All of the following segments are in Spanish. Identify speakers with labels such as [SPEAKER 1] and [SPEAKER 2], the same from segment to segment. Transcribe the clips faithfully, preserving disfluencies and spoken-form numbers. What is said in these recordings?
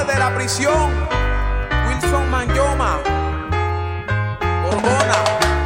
[SPEAKER 1] desde la prisión, Wilson Manyoma, Borbona.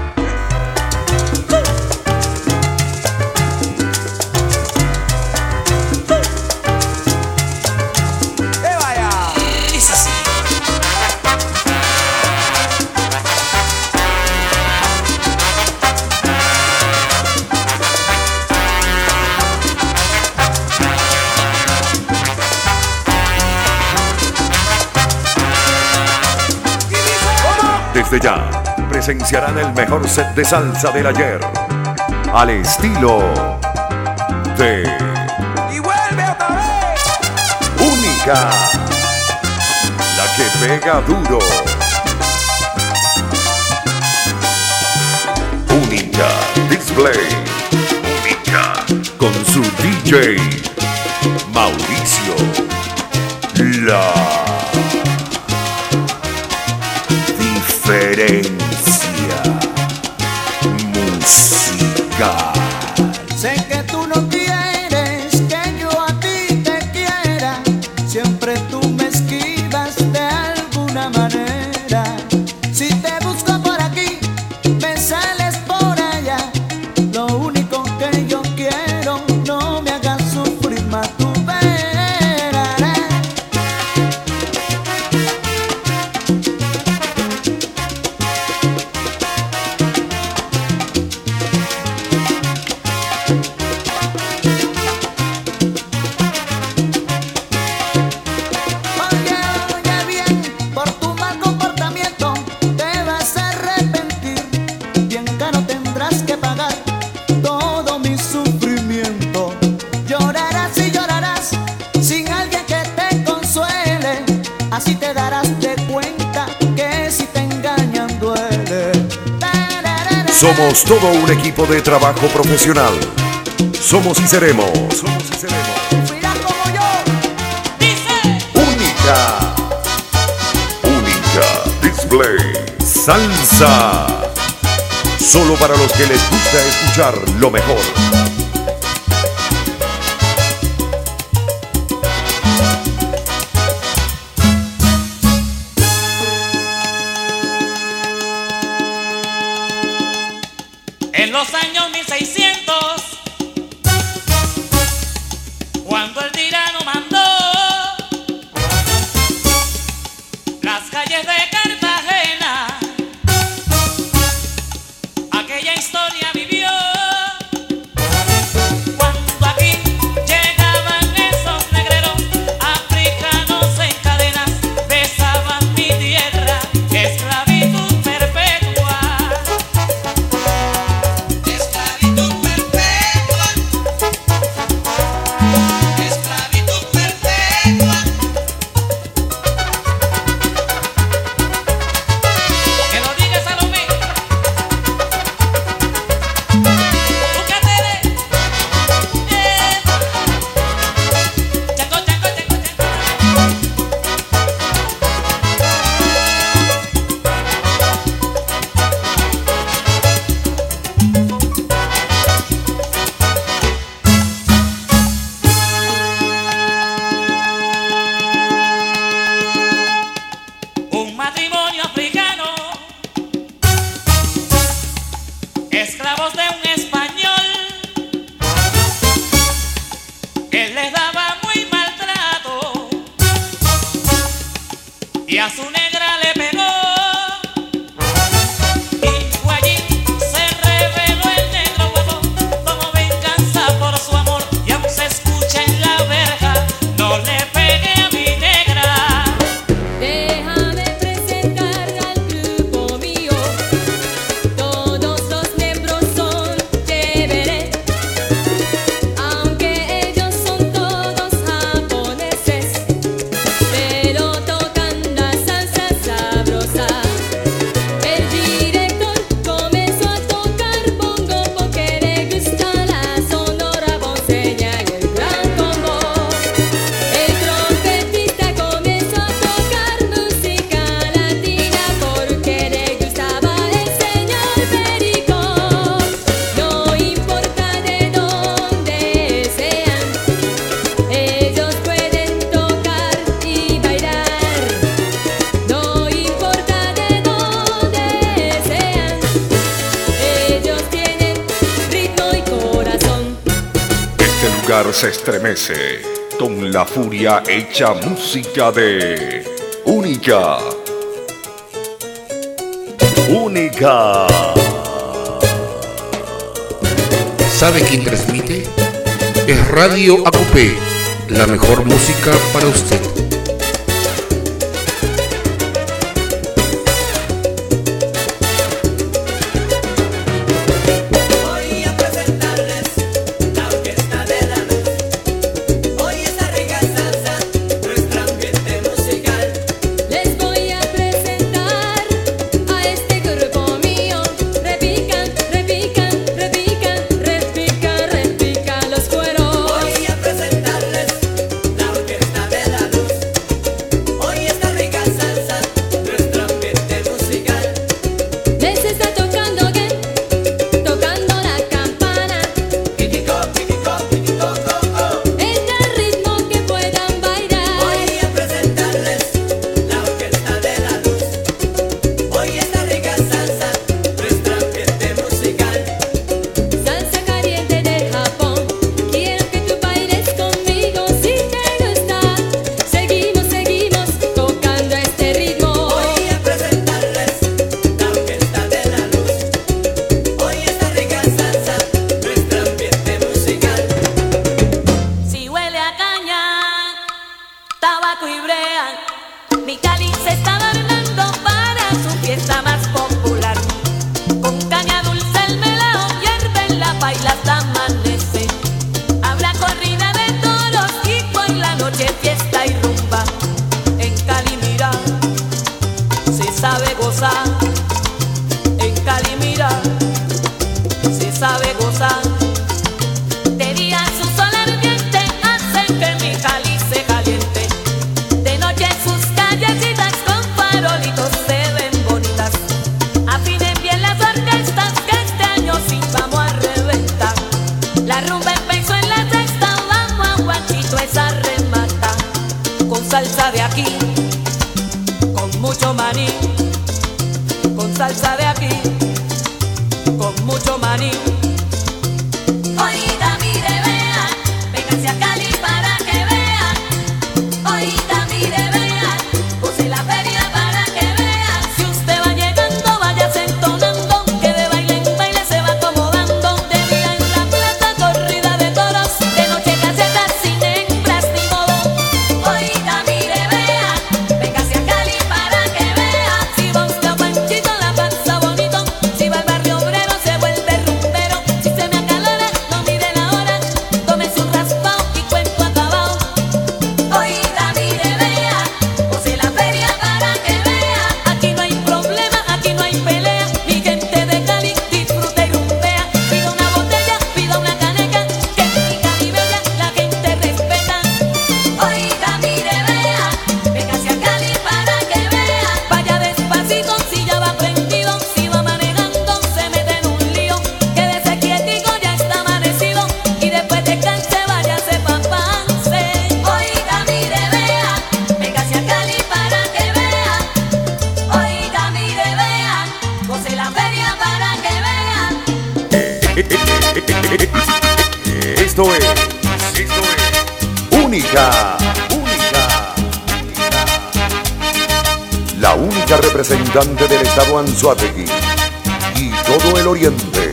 [SPEAKER 2] Desde ya presenciarán el mejor set de salsa del ayer, al estilo de
[SPEAKER 1] Y vuelve otra vez.
[SPEAKER 2] Única, la que pega duro. Única Display, Única, con su D J Mauricio La Diferencia musical.
[SPEAKER 3] Sé que tú no quieres que yo a ti te quiera, siempre tú me esquivas de alguna manera. Si te busco por aquí, me sales por allá. Lo único que yo quiero, no me hagas sufrir más, tú verás. Así te darás de cuenta que si te engañan duele.
[SPEAKER 2] Somos todo un equipo de trabajo profesional. Somos y seremos. Somos y seremos.
[SPEAKER 3] Mira como yo.
[SPEAKER 4] Dice.
[SPEAKER 2] Única. Única Display Salsa. Solo para los que les gusta escuchar lo mejor.
[SPEAKER 4] En los años mil seiscientos, cuando el tirano mandó las calles de Cartagena, aquella historia vivió. Cuando aquí llegaban esos negreros africanos en cadenas, besaban mi tierra, esclavitud perpetua. Esclavitud perpetua. Esclavitud perpetua. Que lo diga Salomé. Tú que te ves. Eh. Chango, chango, chango, chango. Un matrimonio africano, esclavos de un español. Él les daba muy maltrato y a su negra le pegó. Y fue allí, se reveló el negro huevón como venganza por su amor. Y aún se escucha en la verja: no le pegue a mi negra.
[SPEAKER 5] Déjame presentar al grupo mío. Todos los miembros son chéveres, aunque ellos son todos japoneses, pero tocan la salsa
[SPEAKER 2] lugar se estremece con la furia hecha música de Única. Única.
[SPEAKER 6] ¿Sabe quién transmite? Es Radio Acopé, la mejor música para usted.
[SPEAKER 2] Esto es, esto es Única, Única, Única. La única representante del estado Anzoátegui y todo el oriente.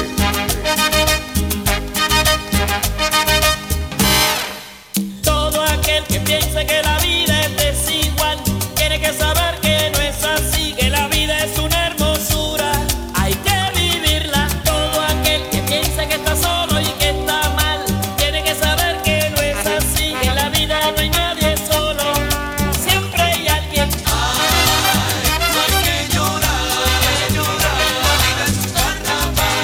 [SPEAKER 4] Todo aquel que piense que la vida es desigual tiene que saber que no es así, que la vida es una hermosura, hay que vivirla. Todo aquel que piense que está solo y que está mal tiene que saber que no es así, que en la vida no hay nadie solo, siempre hay alguien. Ay, no hay que llorar, no hay que llorar, la vida es un carnaval.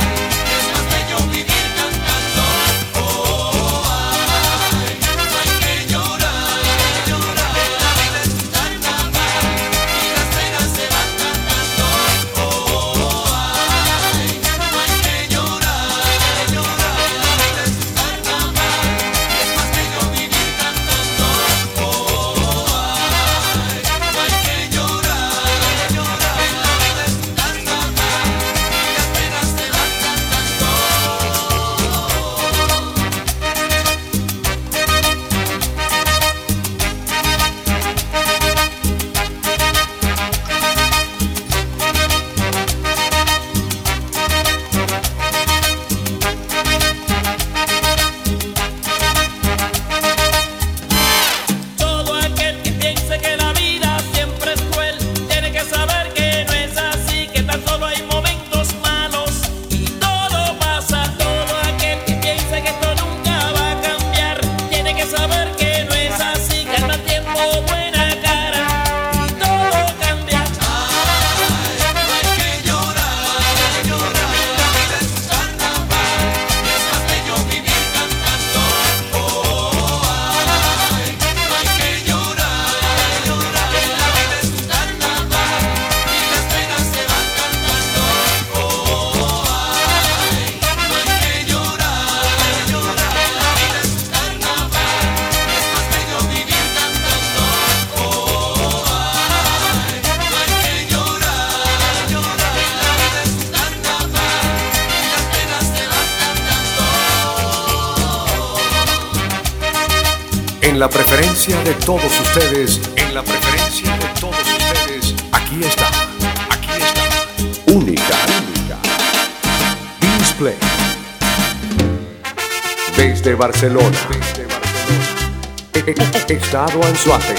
[SPEAKER 2] En la preferencia de todos ustedes, en la preferencia de todos ustedes, aquí está, aquí está, única, única, Display. Desde Barcelona, desde Barcelona, Estado Anzoátegui.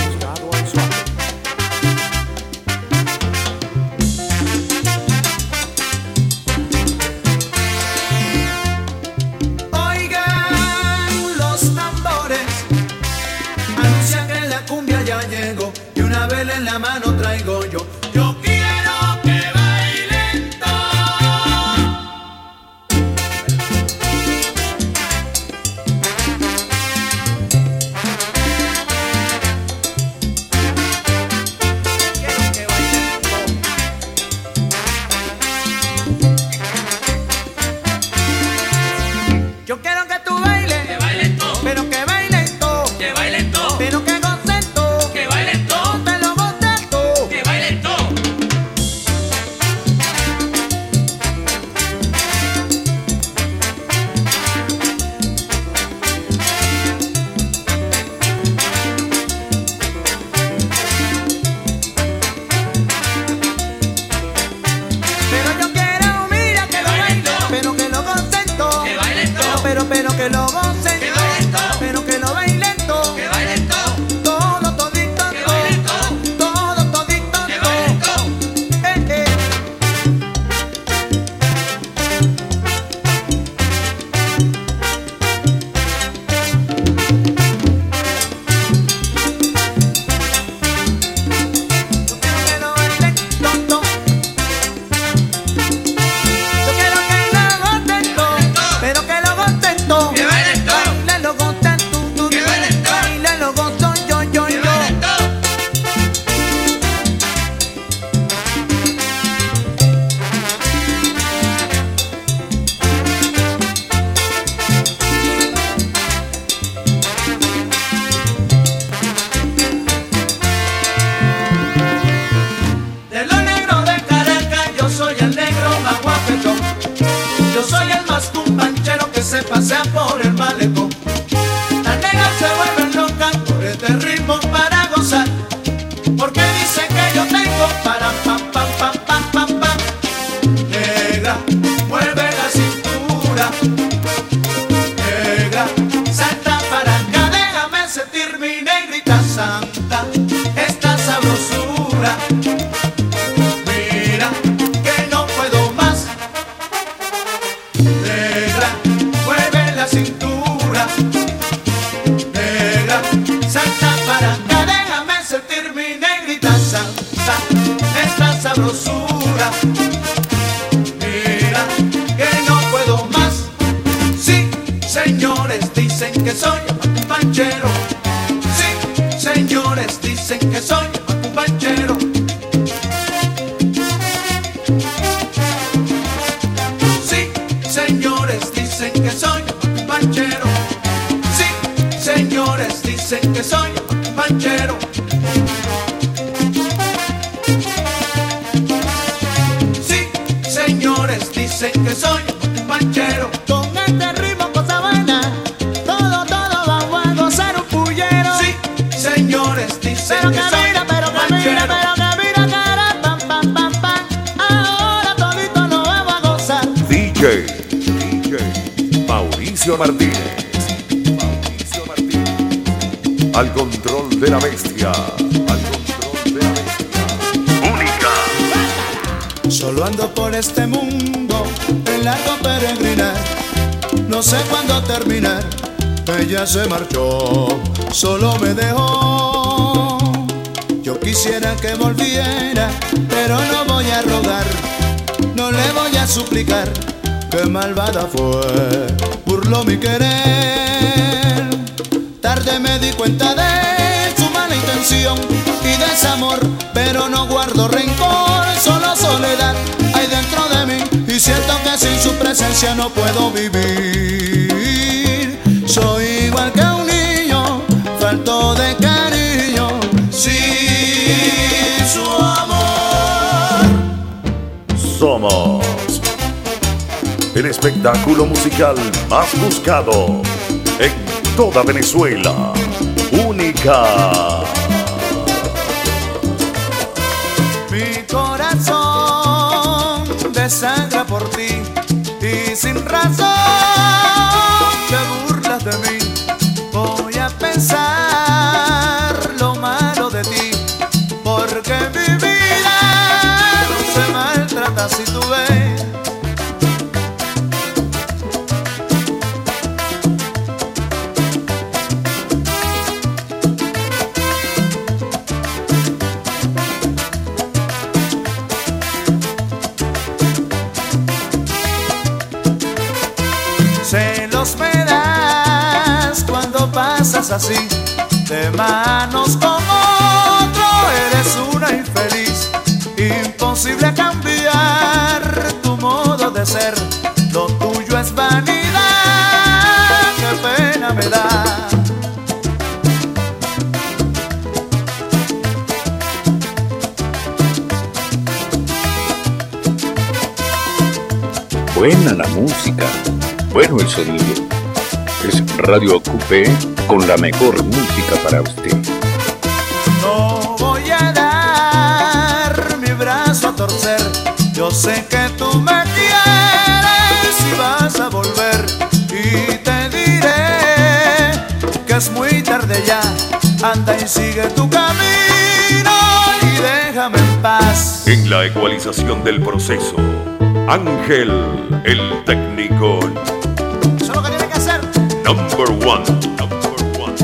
[SPEAKER 3] Oigan los tambores, anuncian que la cumbia ya llegó y una vela en la mano traigo yo. Yo quiero que bailen todos. Quiero que bailen todos. Yo quiero que tú bailes,
[SPEAKER 4] Que bailen todos,
[SPEAKER 3] pero que bailen todos,
[SPEAKER 4] que bailen todos,
[SPEAKER 3] pero que gocen todos,
[SPEAKER 4] que bailen todos,
[SPEAKER 3] te lo gocen todos.
[SPEAKER 4] que bailen todos.
[SPEAKER 3] Pero yo quiero, mira que lo bailen, pero que lo gocen todos,
[SPEAKER 4] Que bailen todos,
[SPEAKER 3] pero pero que lo gocen
[SPEAKER 4] que bailen todos,
[SPEAKER 3] pero que lo bailen todos,
[SPEAKER 4] que bailen todos,
[SPEAKER 3] todo todito,
[SPEAKER 4] que bailen todos,
[SPEAKER 3] todo todito,
[SPEAKER 4] que bailen todos.
[SPEAKER 3] eh, eh. Que lo bailen todo. Yo quiero que lo gocen todo, pero que lo gocen todo.
[SPEAKER 4] Que bailen todo,
[SPEAKER 3] Baila lo gocen tú, tú,
[SPEAKER 4] Que
[SPEAKER 3] tú.
[SPEAKER 4] bailen todo.
[SPEAKER 3] Baila lo gozo yo, yo,
[SPEAKER 4] que
[SPEAKER 3] yo.
[SPEAKER 4] bailen todos.
[SPEAKER 3] De los negros de Caracas, yo soy el negro más guapetón. Yo soy el más cumbanchero que se pasea por el malecón. Las negras se vuelven locas por este ritmo para gozar, porque dicen que yo tengo para pam, pam, pam, pam, pam, pam. Negra, mueve la cintura. Negra, salta para acá, déjame sentir mi negrita santa, esta sabrosura. Mira que no puedo más. Negra, mueve la cintura. Negra, salta para acá, déjame sentir mi negrita santa, esta sabrosura. Mira que no puedo más. Sí, señores, dicen que soy un panchero. Sí, señores, dicen que soy un panchero. Sí, señores, dicen que soy un panchero. Sí, señores, dicen que soy un panchero. Sí, señores, dicen que soy un panchero. Con este ritmo cosa buena, todo, todo vamos a gozar un pullero. Sí, señores, dicen
[SPEAKER 7] Pero
[SPEAKER 3] que
[SPEAKER 7] que
[SPEAKER 3] soy
[SPEAKER 7] mira,
[SPEAKER 3] un
[SPEAKER 7] pero que mira,
[SPEAKER 3] panchero.
[SPEAKER 7] pero que mira, cara, pam, pam, pam, pam. Ahora todito lo vamos a gozar.
[SPEAKER 2] D J, D J, Mauricio Martínez. Mauricio Martínez. Al control de la bestia. Al control de la bestia. Única.
[SPEAKER 3] Solo ando por este mundo en largo peregrinar. No sé cuándo terminar. Ella se marchó, solo me dejó. Yo quisiera que volviera, pero no voy a rogar, no le voy a suplicar. Qué malvada fue, burló mi querer. Tarde me di cuenta de su mala intención y desamor, pero no guardo rencor, solo soledad hay dentro de mí y siento que sin su presencia no puedo vivir. Soy igual que un niño, falto de cariño, sin su amor.
[SPEAKER 2] Somos el espectáculo musical más buscado en toda Venezuela. única.
[SPEAKER 3] Mi corazón desangra por ti y sin razón te burlas de mí. Voy a pensar lo malo de ti, porque mi vida no se maltrata si tú ves. Celos me das cuando pasas así, de manos con otro, eres una infeliz. Imposible cambiar tu modo de ser, lo tuyo es vanidad, qué pena me da.
[SPEAKER 8] Buena la música, bueno el sonido. Es Radio Acupé con la mejor música para usted.
[SPEAKER 3] No voy a dar mi brazo a torcer, yo sé que tú me quieres y vas a volver. Y te diré que es muy tarde ya, anda y sigue tu camino y déjame en paz.
[SPEAKER 2] En la ecualización del proceso, Ángel, el técnico.
[SPEAKER 3] Eso es lo que tiene que hacer.
[SPEAKER 2] Number one. Number one.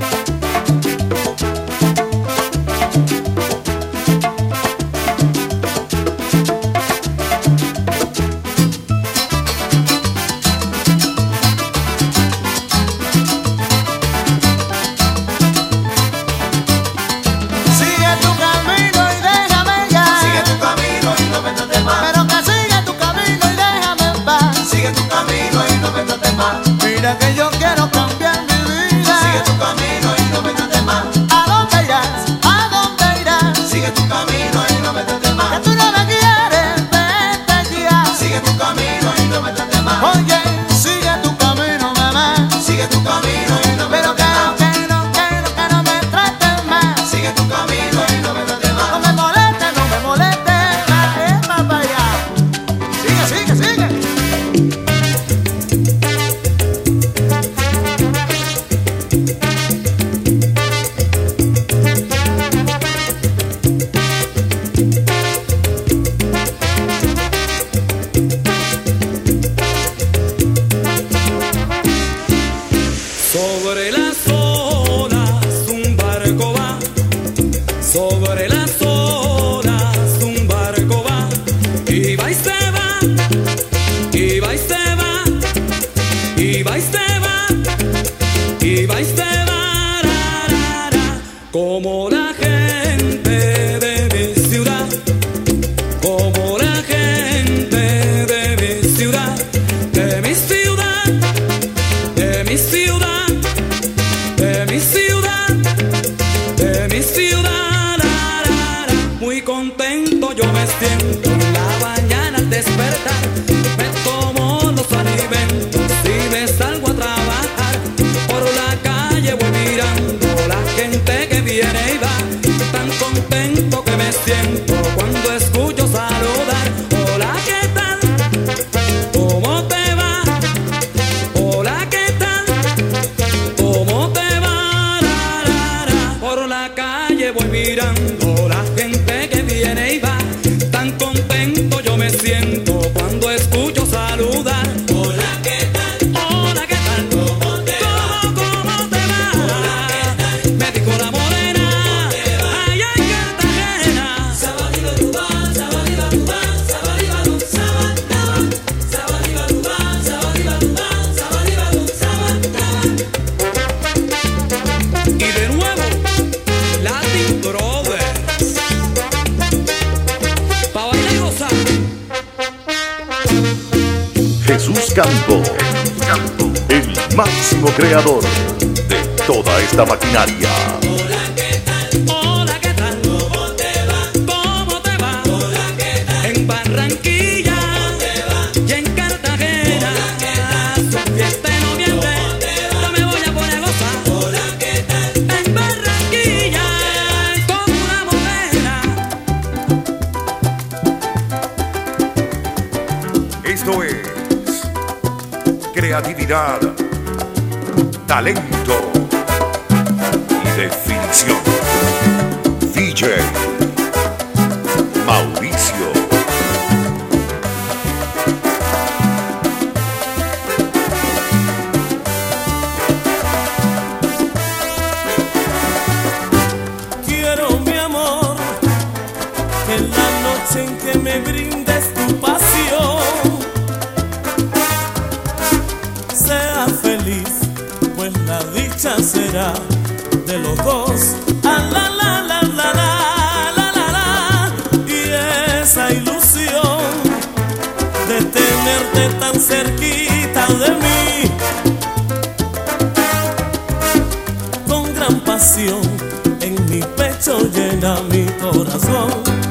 [SPEAKER 3] Sigue tu camino y déjame ya.
[SPEAKER 9] Sigue tu camino y no me trates más.
[SPEAKER 3] Pero que sigue tu camino y déjame en paz.
[SPEAKER 9] Sigue tu camino y no me trates más.
[SPEAKER 3] Mira que yo quiero cambiar mi vida.
[SPEAKER 9] Sigue tu camino y no me trates más.
[SPEAKER 3] ¿A dónde irás? ¿A dónde irás?
[SPEAKER 9] Sigue tu camino y no me trates
[SPEAKER 3] Que
[SPEAKER 9] más.
[SPEAKER 3] tú no me quieres, vete ya.
[SPEAKER 9] Sigue tu camino y no me trates más.
[SPEAKER 3] Oye, sigue tu camino, mamá.
[SPEAKER 9] Sigue tu camino y no me
[SPEAKER 3] Pero que,
[SPEAKER 9] trates más.
[SPEAKER 3] que no, que no, que no me trates más.
[SPEAKER 9] Sigue tu camino y no me trates
[SPEAKER 3] No
[SPEAKER 9] más.
[SPEAKER 3] me molestes, no me molestes más. Es más para allá. Sigue, sigue, sigue.
[SPEAKER 4] Sobre las olas un barco va, sobre las olas un barco va, y va y se va, y va y se va, y va y se va, y va y se va, ra, ra, ra. Como la gente de mi ciudad, como la gente de mi ciudad, de mi ciudad, de mi ciudad, de mi ciudad, de mi ciudad, la, la, la. Muy contento yo me siento en la mañana al despertar, me tomo los alimentos y me salgo a trabajar, por la calle voy mirando la gente que viene y va, tan contento que me siento cuando escucho saludar. Hola, ¿qué tal? ¿Cómo te va? Hola, ¿qué tal? ¿Cómo te va? La, la, la. Por la calle voy mirando la gente que viene y va, tan contento yo me siento cuando escucho saludar. Hola, ¿qué tal? Hola, ¿qué tal? ¿Cómo te va? ¿Cómo, cómo te va? Hola, ¿qué tal? Me dijo la morena, allá en Cartagena. Sabadibarubá, sabadibarubá, sabadibarú, sabadaba. Sabadibarubá, sabadibarubá, sabadibarú, sabadaba. Y de nuevo, Latin Brothers, pa' bailar y gozar.
[SPEAKER 2] Jesús Campo, el máximo creador de toda esta maquinaria.
[SPEAKER 4] Hola, ¿qué tal? Hola, ¿qué tal? ¿Cómo te va? ¿Cómo te va? Hola, ¿qué tal? En Barranquilla, ¿cómo te va? Y en Cartagena, hola, ¿qué tal? Su fiesta en noviembre, ¿cómo te va? Yo me voy a poner a gozar. Hola, ¿qué tal? En
[SPEAKER 2] calidad, talento y definición. D J Mauricio.
[SPEAKER 4] Quiero, mi amor, que en la noche en que me brindes tu pasión sea feliz, pues la dicha será de los dos. Ah, la, la, la, la, la, la, la, la. Y esa ilusión de tenerte tan cerquita de mí, con gran pasión en mi pecho llena mi corazón.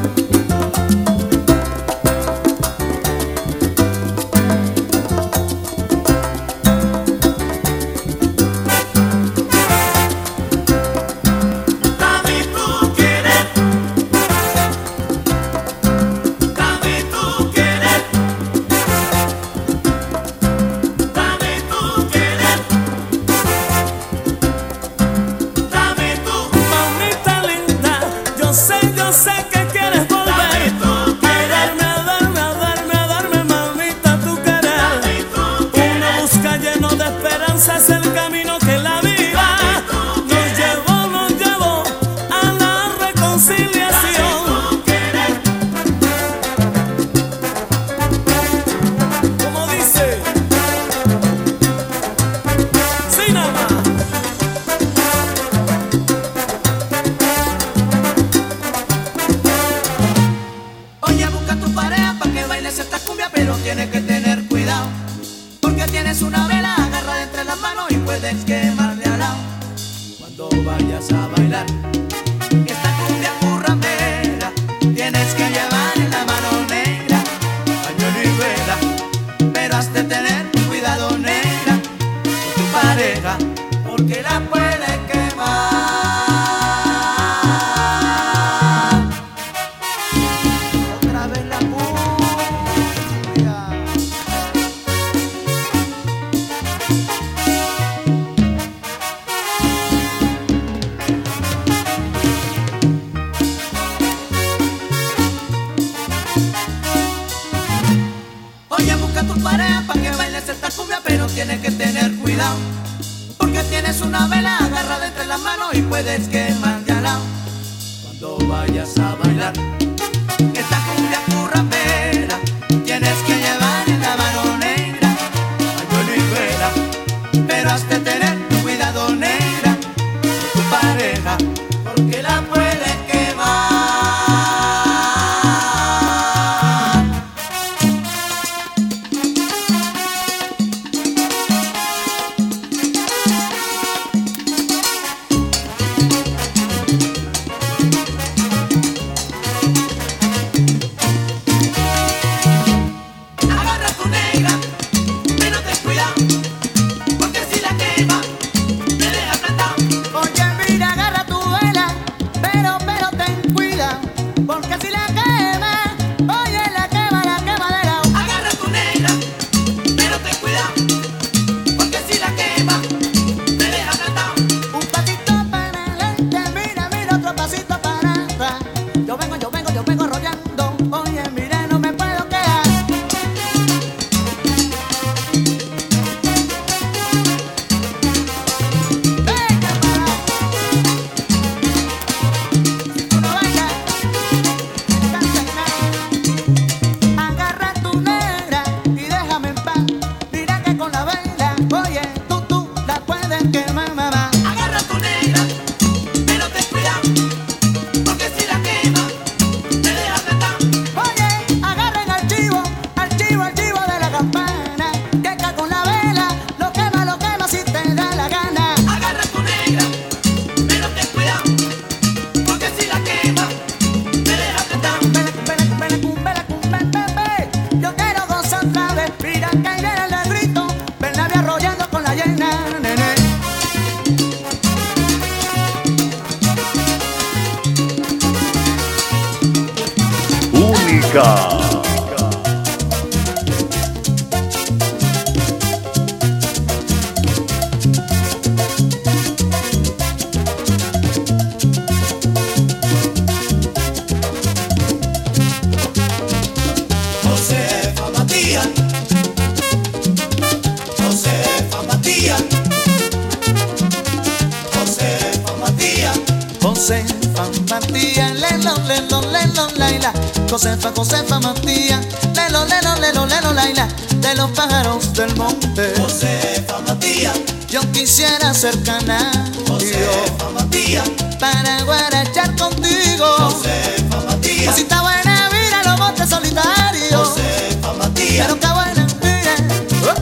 [SPEAKER 3] Josefa Matías, lelo, lelo, lelo, laila. Josefa, Josefa Matías, lelo, lelo, lelo, lelo, laila. De los pájaros del monte.
[SPEAKER 9] Josefa Matías,
[SPEAKER 3] yo quisiera ser canario.
[SPEAKER 9] Josefa Matías,
[SPEAKER 3] para guarachar contigo.
[SPEAKER 9] Josefa Matías,
[SPEAKER 3] cosita buena, mira los montes solitarios.
[SPEAKER 9] Josefa Matías,
[SPEAKER 3] pero qué buena, mira. Uh.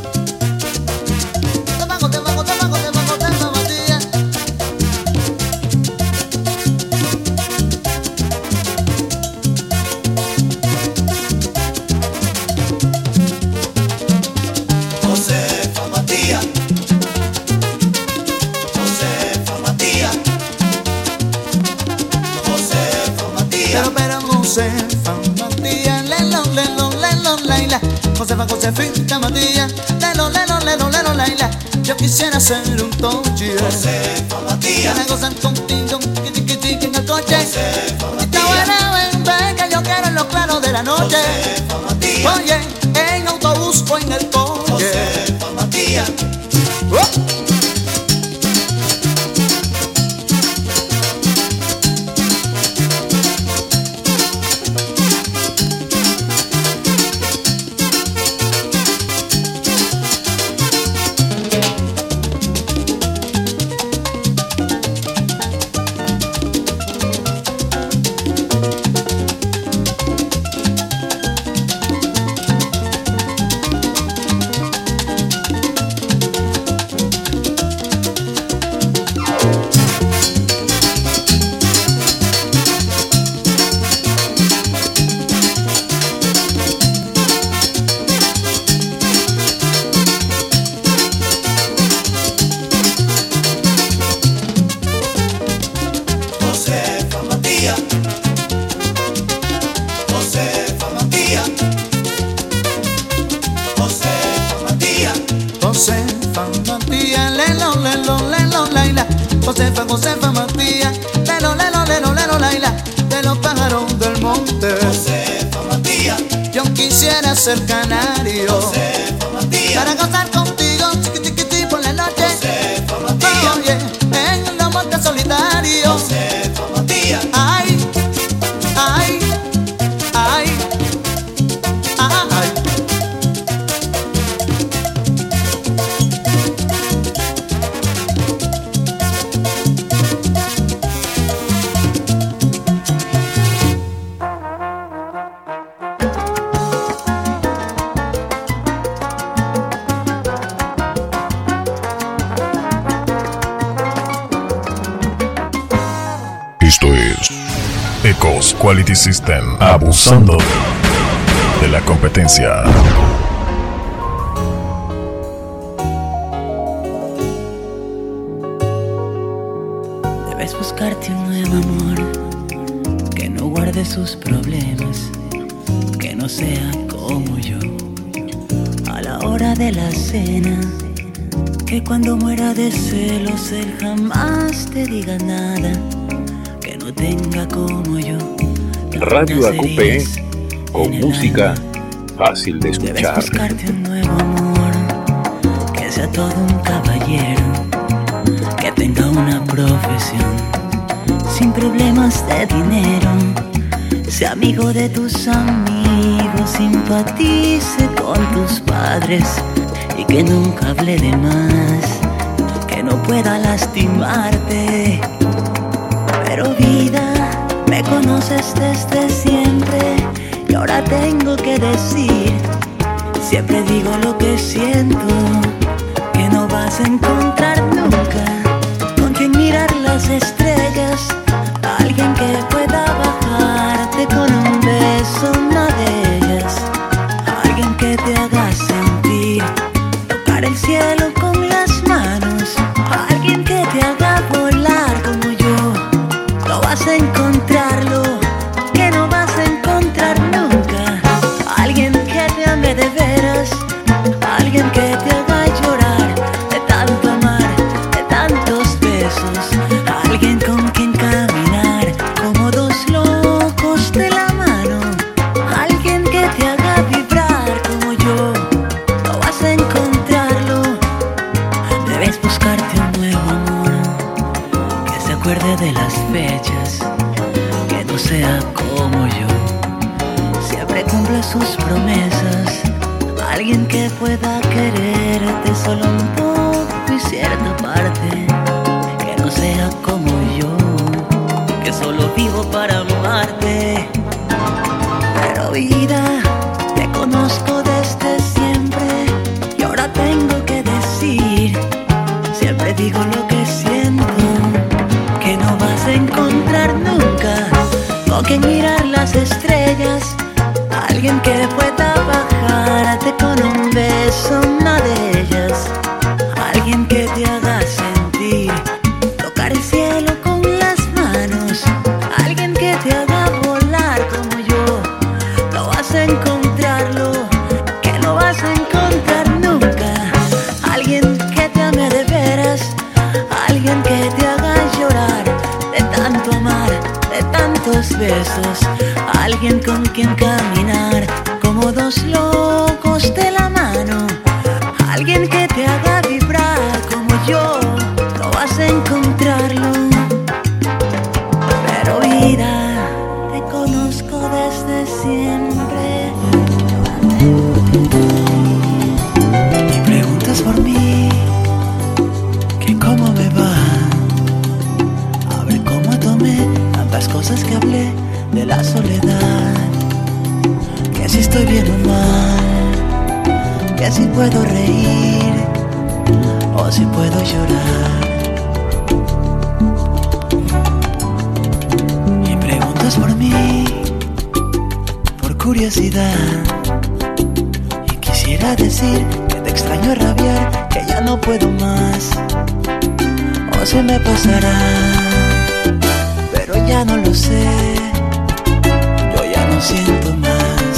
[SPEAKER 3] Te mago, te mago, te mago, te mago, te mago, Matías.
[SPEAKER 9] Josefa Matías, Josefa Matías, Josefa Matías,
[SPEAKER 3] pero pero Josefa Matías, lelo, lelo, lelo, laila. Josefa, Josefita Matías, lelo, lelo, lelo, lelo, laila. Yo quisiera ser un toche.
[SPEAKER 9] Josefa Matías,
[SPEAKER 3] para gozar contigo, kiti, kiti, en el coche.
[SPEAKER 9] Josefa
[SPEAKER 3] Matías, buena, ven, ven, que yo quiero en los claros de la noche.
[SPEAKER 9] Josefa Matías,
[SPEAKER 3] oye, en autobús o en el coche.
[SPEAKER 9] Josefa Matías.
[SPEAKER 3] Uh. Josefa Matías, lelo, lelo, lelo, laila. Josefa, Josefa Matías, lelo, lelo, lelo, lelo, laila. De los pájaros del monte.
[SPEAKER 9] Josefa Matías,
[SPEAKER 3] yo quisiera ser canario.
[SPEAKER 9] Josefa Matías,
[SPEAKER 3] para gozar contigo, chiqui, chiquití por la noche.
[SPEAKER 9] Josefa Matías,
[SPEAKER 3] oye, en los montes solitarios.
[SPEAKER 9] Josefa Matías,
[SPEAKER 3] ay, ay, ay, ay.
[SPEAKER 10] Esto es Ecos Quality System, abusando de la competencia.
[SPEAKER 11] Debes buscarte un nuevo amor que no guarde sus problemas, que no sea como yo a la hora de la cena, que cuando muera de celos él jamás te diga nada, que no tenga como yo.
[SPEAKER 8] Radio A Q P, con música fácil de escuchar.
[SPEAKER 11] Debes buscarte un nuevo amor que sea todo un caballero, que tenga una profesión sin problemas de dinero, sea amigo de tus amigos, simpatice con tus padres y que nunca hable de más, que no pueda lastimarte. Pero vida, me conoces desde siempre y ahora tengo que decir, siempre digo lo que siento, que no vas a encontrar nunca con quien mirar las estrellas, alguien que pueda bajarte con un beso una de ellas, alguien que te haga sentir tocar el cielo con las manos, alguien que te haga volar como yo. No vas a encontrarlo, que no vas a encontrar nunca, alguien que te ame de veras, alguien que te haga llorar de tanto amar, de tanto acuerde de las fechas, que no sea como yo. Siempre cumple sus promesas. Alguien que pueda quererte solo un poco y cierta parte. Que no sea como yo, que solo vivo para amarte. Pero vida, te conozco desde siempre y ahora tengo que decir, siempre digo lo que siento, que no vas a encontrar nunca con quien mirar las estrellas. Alguien que pueda bajarte con un beso, una de ellas. Alguien que te haga sentir, tocar el cielo con las manos. Alguien que te haga volar como yo. No vas a encontrarlo, que no vas a encontrar nunca. Alguien que te ame de veras. Alguien que te haga llorar de tanto amar, de tantos besos. Alguien con quien caminar como dos locos de la mano. Alguien que te haga vibrar como yo. No vas a encontrarlo. Pero vida, te conozco desde siempre. Y preguntas por mí, que cómo me va. A ver cómo tomé tantas cosas que hablé de la soledad, que si estoy bien o mal, que si puedo reír o si puedo llorar. Y preguntas por mí, por curiosidad, y quisiera decir que te extraño rabiar, que ya no puedo más, o se me pasará, pero ya no lo sé. Siento más,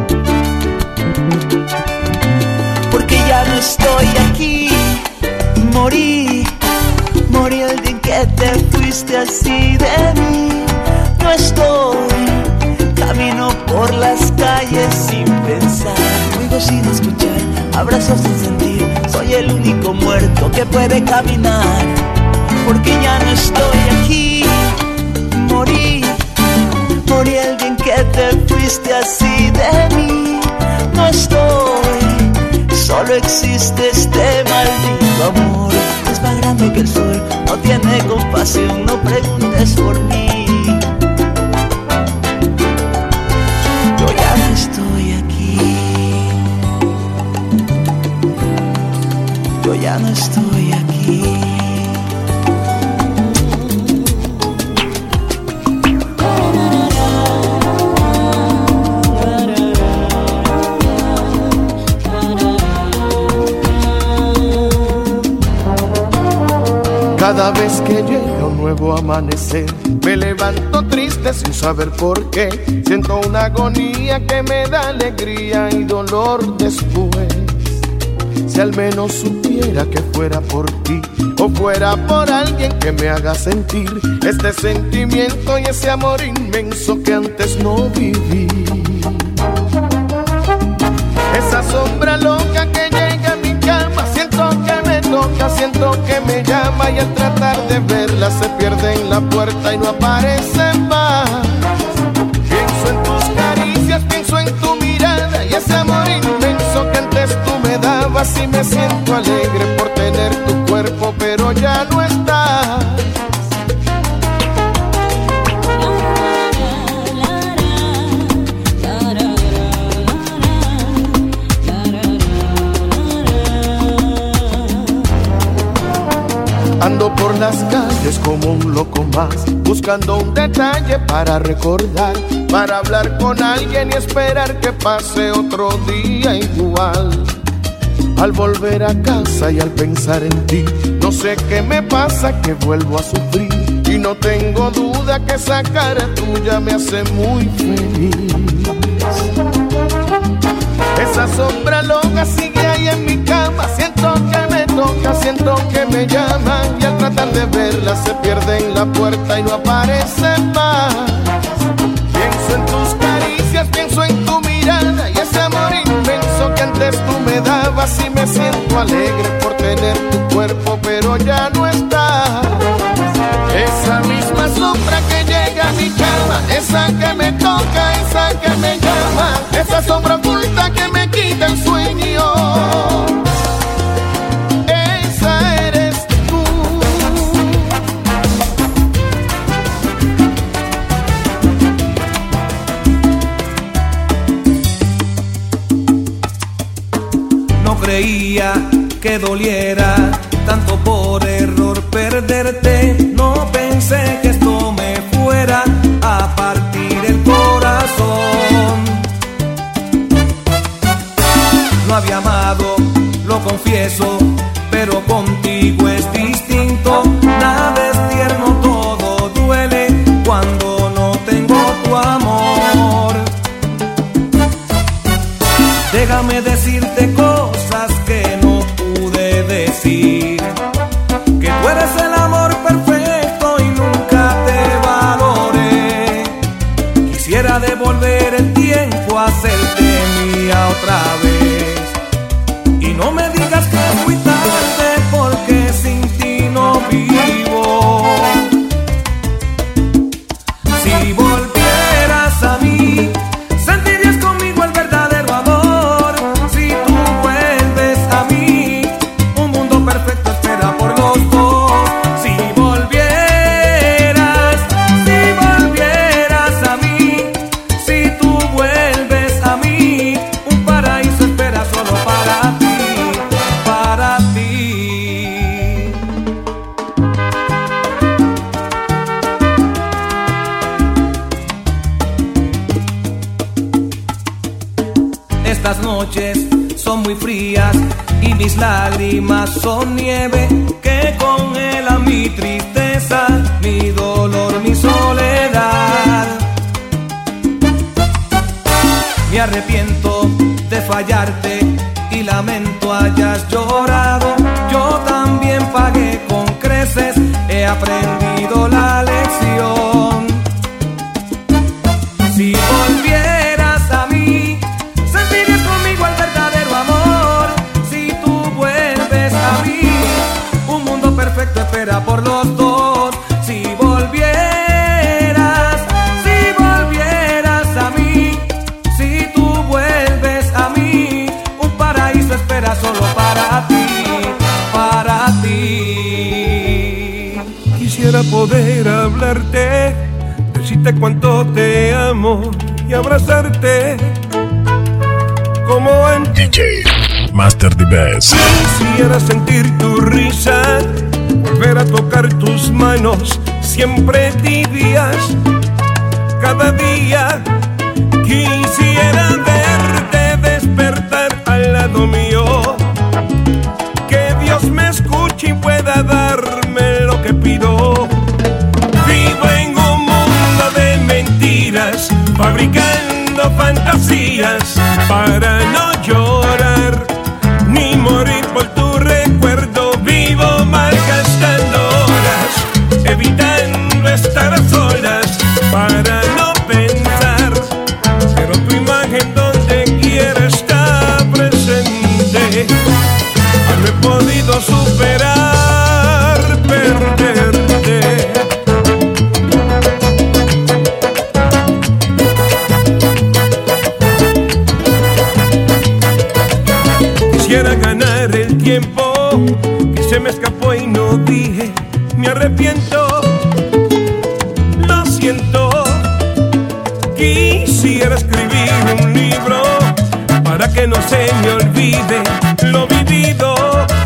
[SPEAKER 11] porque ya no estoy aquí. Morí, morí el día en que te fuiste así de mí. No estoy, camino por las calles sin pensar, oigo sin escuchar, abrazo sin sentir. Soy el único muerto que puede caminar, porque ya no estoy aquí. Morí, morí el día en que te fuiste así de mí. No estoy, solo existe este maldito amor. Es más grande que el sol, no tiene compasión, no preguntes por mí. Yo ya no estoy aquí. Yo ya no estoy aquí.
[SPEAKER 12] Cada vez que llega un nuevo amanecer, me levanto triste sin saber por qué. Siento una agonía que me da alegría y dolor después. Si al menos supiera que fuera por ti, o fuera por alguien que me haga sentir este sentimiento y ese amor inmenso que antes no viví. Esa sombra loca que llega a mi cama, siento que me toca, siento que me llama, y al tratar de verla se pierde en la puerta y no aparece más. Pienso en tus caricias, pienso en tu mirada y ese amor inmenso que antes tú me dabas, y me siento alegre por tener tu cuerpo, pero ya no está. Ando por las calles como un loco más, buscando un detalle para recordar, para hablar con alguien y esperar que pase otro día igual. Al volver a casa y al pensar en ti, no sé qué me pasa, que vuelvo a sufrir, y no tengo duda que esa cara tuya me hace muy feliz. Esa sombra loca sigue ahí en mi cama, siento que me toca, siento que me llama, y al tratar de verla se pierde en la puerta y no aparece más. Pienso en tus caricias, pienso en tu mirada y ese amor inmenso que antes tú me dabas, y me siento alegre por tener tu cuerpo, pero ya no está. Esa esa que me toca, esa que me llama, esa sombra oculta que me quita el sueño. Esa eres tú.
[SPEAKER 3] No creía que doliera tanto por error perderte. No pensé que esto me fuera a partir el corazón. No había amado, lo confieso, pero contigo es distinto. Nada es tierno, todo duele cuando no tengo tu amor. Déjame decirte cosas que no pude decir, que tú eres el amor perfecto y nunca te valoré. Quisiera devolver el tiempo, hacerte mía otra vez. Y no me digas que es muy tarde, porque sin ti no vivo. Si volvieras a mí, sentirías conmigo el verdadero amor. Si tú vuelves a mí, un mundo perfecto espera por los dos. Si volvieras, si volvieras a mí, si tú vuelves a mí, un paraíso espera solo para ti, para ti. Estas noches son muy frías y mis lágrimas son nieve que congela mi tristeza, mi dolor, mi soledad. Me arrepiento de fallarte y lamento hayas llorado. Yo también pagué con creces, he aprendido la lección. Si volvieras a mí, sentirías conmigo el verdadero amor. Si tú vuelves a mí, un mundo perfecto espera por los dos. Si volvieras, si volvieras a mí, si tú vuelves a mí, un paraíso espera solo para ti, para ti.
[SPEAKER 12] Quisiera poder hablarte, decirte cuánto te amo y abrazarte como antes.
[SPEAKER 10] D J Master the Best.
[SPEAKER 12] Quisiera sentir tu risa, volver a tocar tus manos, siempre tibias, cada día. Quisiera verte despertar al lado mío, que Dios me escuche y pueda darme lo que pido. Vivo en un mundo de mentiras, fabricando fantasías para no llorar ni morir por tu recuerdo. Vivo malgastando horas, evitando estar a solas para no pensar, pero tu imagen donde quiera está presente. No he podido superar perderte. Quisiera ganar el tiempo que se me escapó y no dije. Me arrepiento, lo siento. Quisiera escribir un libro para que no se me olvide lo vivido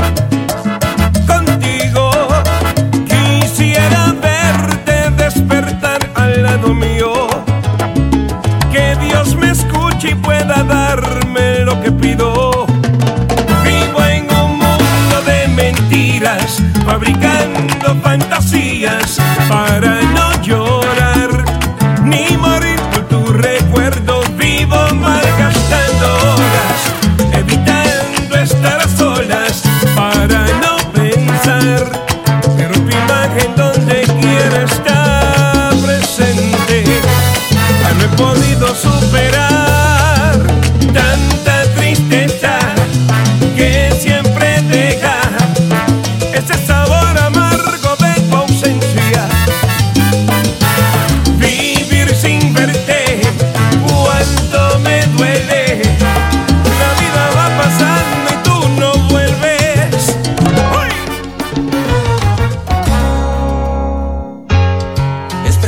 [SPEAKER 12] contigo. Quisiera verte despertar al lado mío, que Dios me escuche y pueda darme lo que pido. Vivo en un mundo de mentiras, fabricando fantasías para no llorar ni morir por tu recuerdo. Vivo malgastando horas, evitando estar a solas para no pensar, pero tu imagen donde quiera está presente. Ya no he podido superar tanta tristeza que siempre deja ese sabor amargo de tu ausencia. Vivir sin ver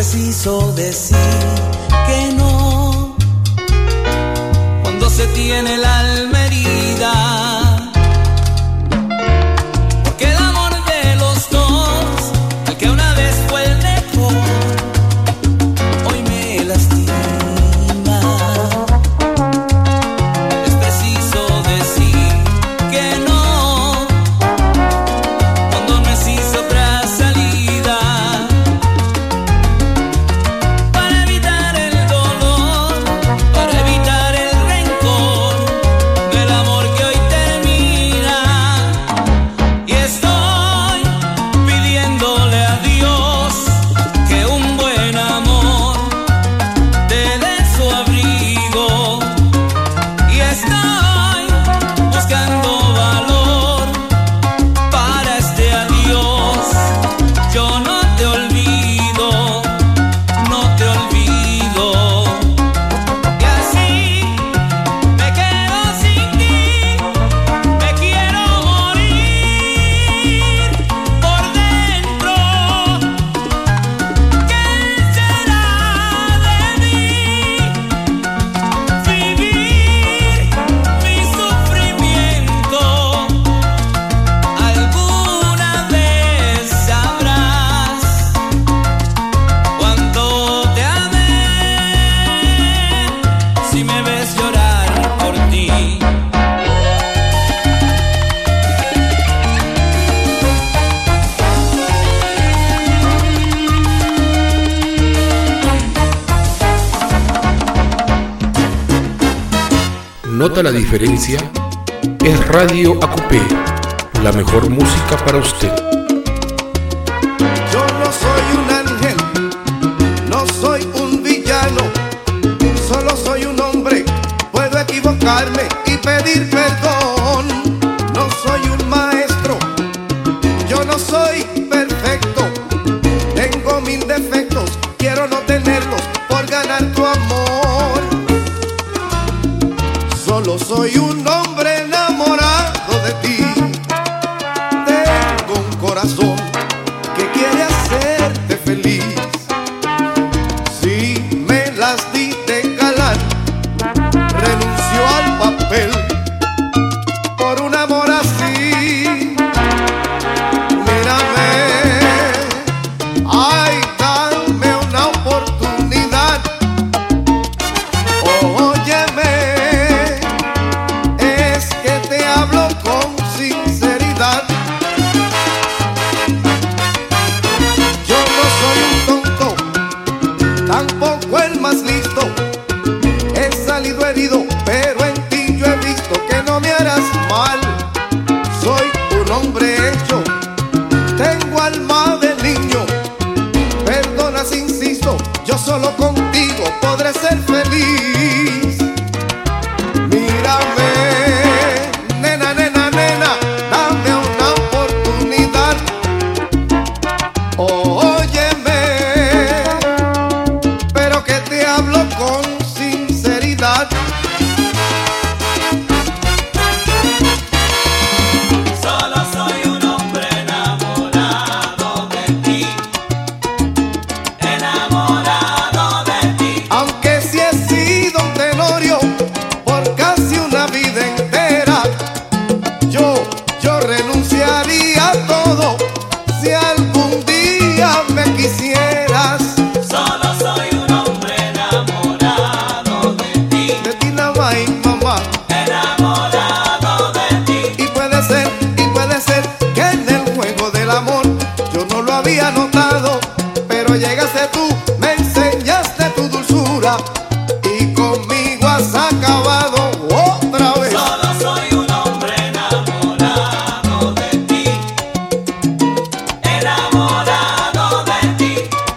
[SPEAKER 3] preciso decir que no cuando se tiene el alma herida, porque el amor de los dos, al que una vez fue el mejor, hoy me lastima. Es preciso decir que no cuando no existe otra salida, para evitar el dolor, para evitar el rencor del amor que hoy termina. Y estoy pidiéndole a Dios que un buen amor te dé su abrigo. Y estoy buscando valor para este adiós. Yo no te olvido, no te olvido. Y así me quedo sin ti, me quiero morir por dentro. ¿Qué será de mí? Vivir mi sufrimiento. Alguna vez sabrás cuánto te amé, si me ves llorar por ti.
[SPEAKER 6] ¿Nota la diferencia? Es Radio A Q P, la mejor música para usted.
[SPEAKER 12] Yo no soy un ángel, no soy un villano, solo soy un hombre, puedo equivocarme y pedir perdón. No soy un maestro, yo no soy perfecto, tengo mil defectos, quiero no tenerlos por ganar tu amor. Solo soy un hombre enamorado de ti, tengo un corazón que quiere hacerte feliz. Si me las di de galán, renuncio al papel por un amor así. Mírame, ay, dame una oportunidad. Óyeme, es que te hablo con sinceridad. Yo no soy un tonto, tampoco el más listo. He salido herido, pero en ti yo he visto que no me harás mal. Soy un hombre hecho, tengo alma de niño. Perdona si insisto, yo solo contigo podré ser feliz. Mírame, nena, nena, nena, dame una oportunidad. Óyeme, pero que te hablo con sinceridad.
[SPEAKER 3] Solo soy un hombre enamorado de ti, enamorado de ti.
[SPEAKER 12] Aunque si he sido un tenorio por casi una vida entera, yo, yo renunciaría a todo si algún día me quisieras.
[SPEAKER 3] Solo soy un hombre enamorado de ti,
[SPEAKER 12] De ti nada más, y mamá.
[SPEAKER 3] enamorado de ti.
[SPEAKER 12] Y puede ser, y puede ser que en el juego del amor yo no lo había notado, pero llegaste tú, me enseñaste tu dulzura y conmigo has acabado otra vez.
[SPEAKER 3] Solo soy un hombre enamorado de ti, enamorado de ti.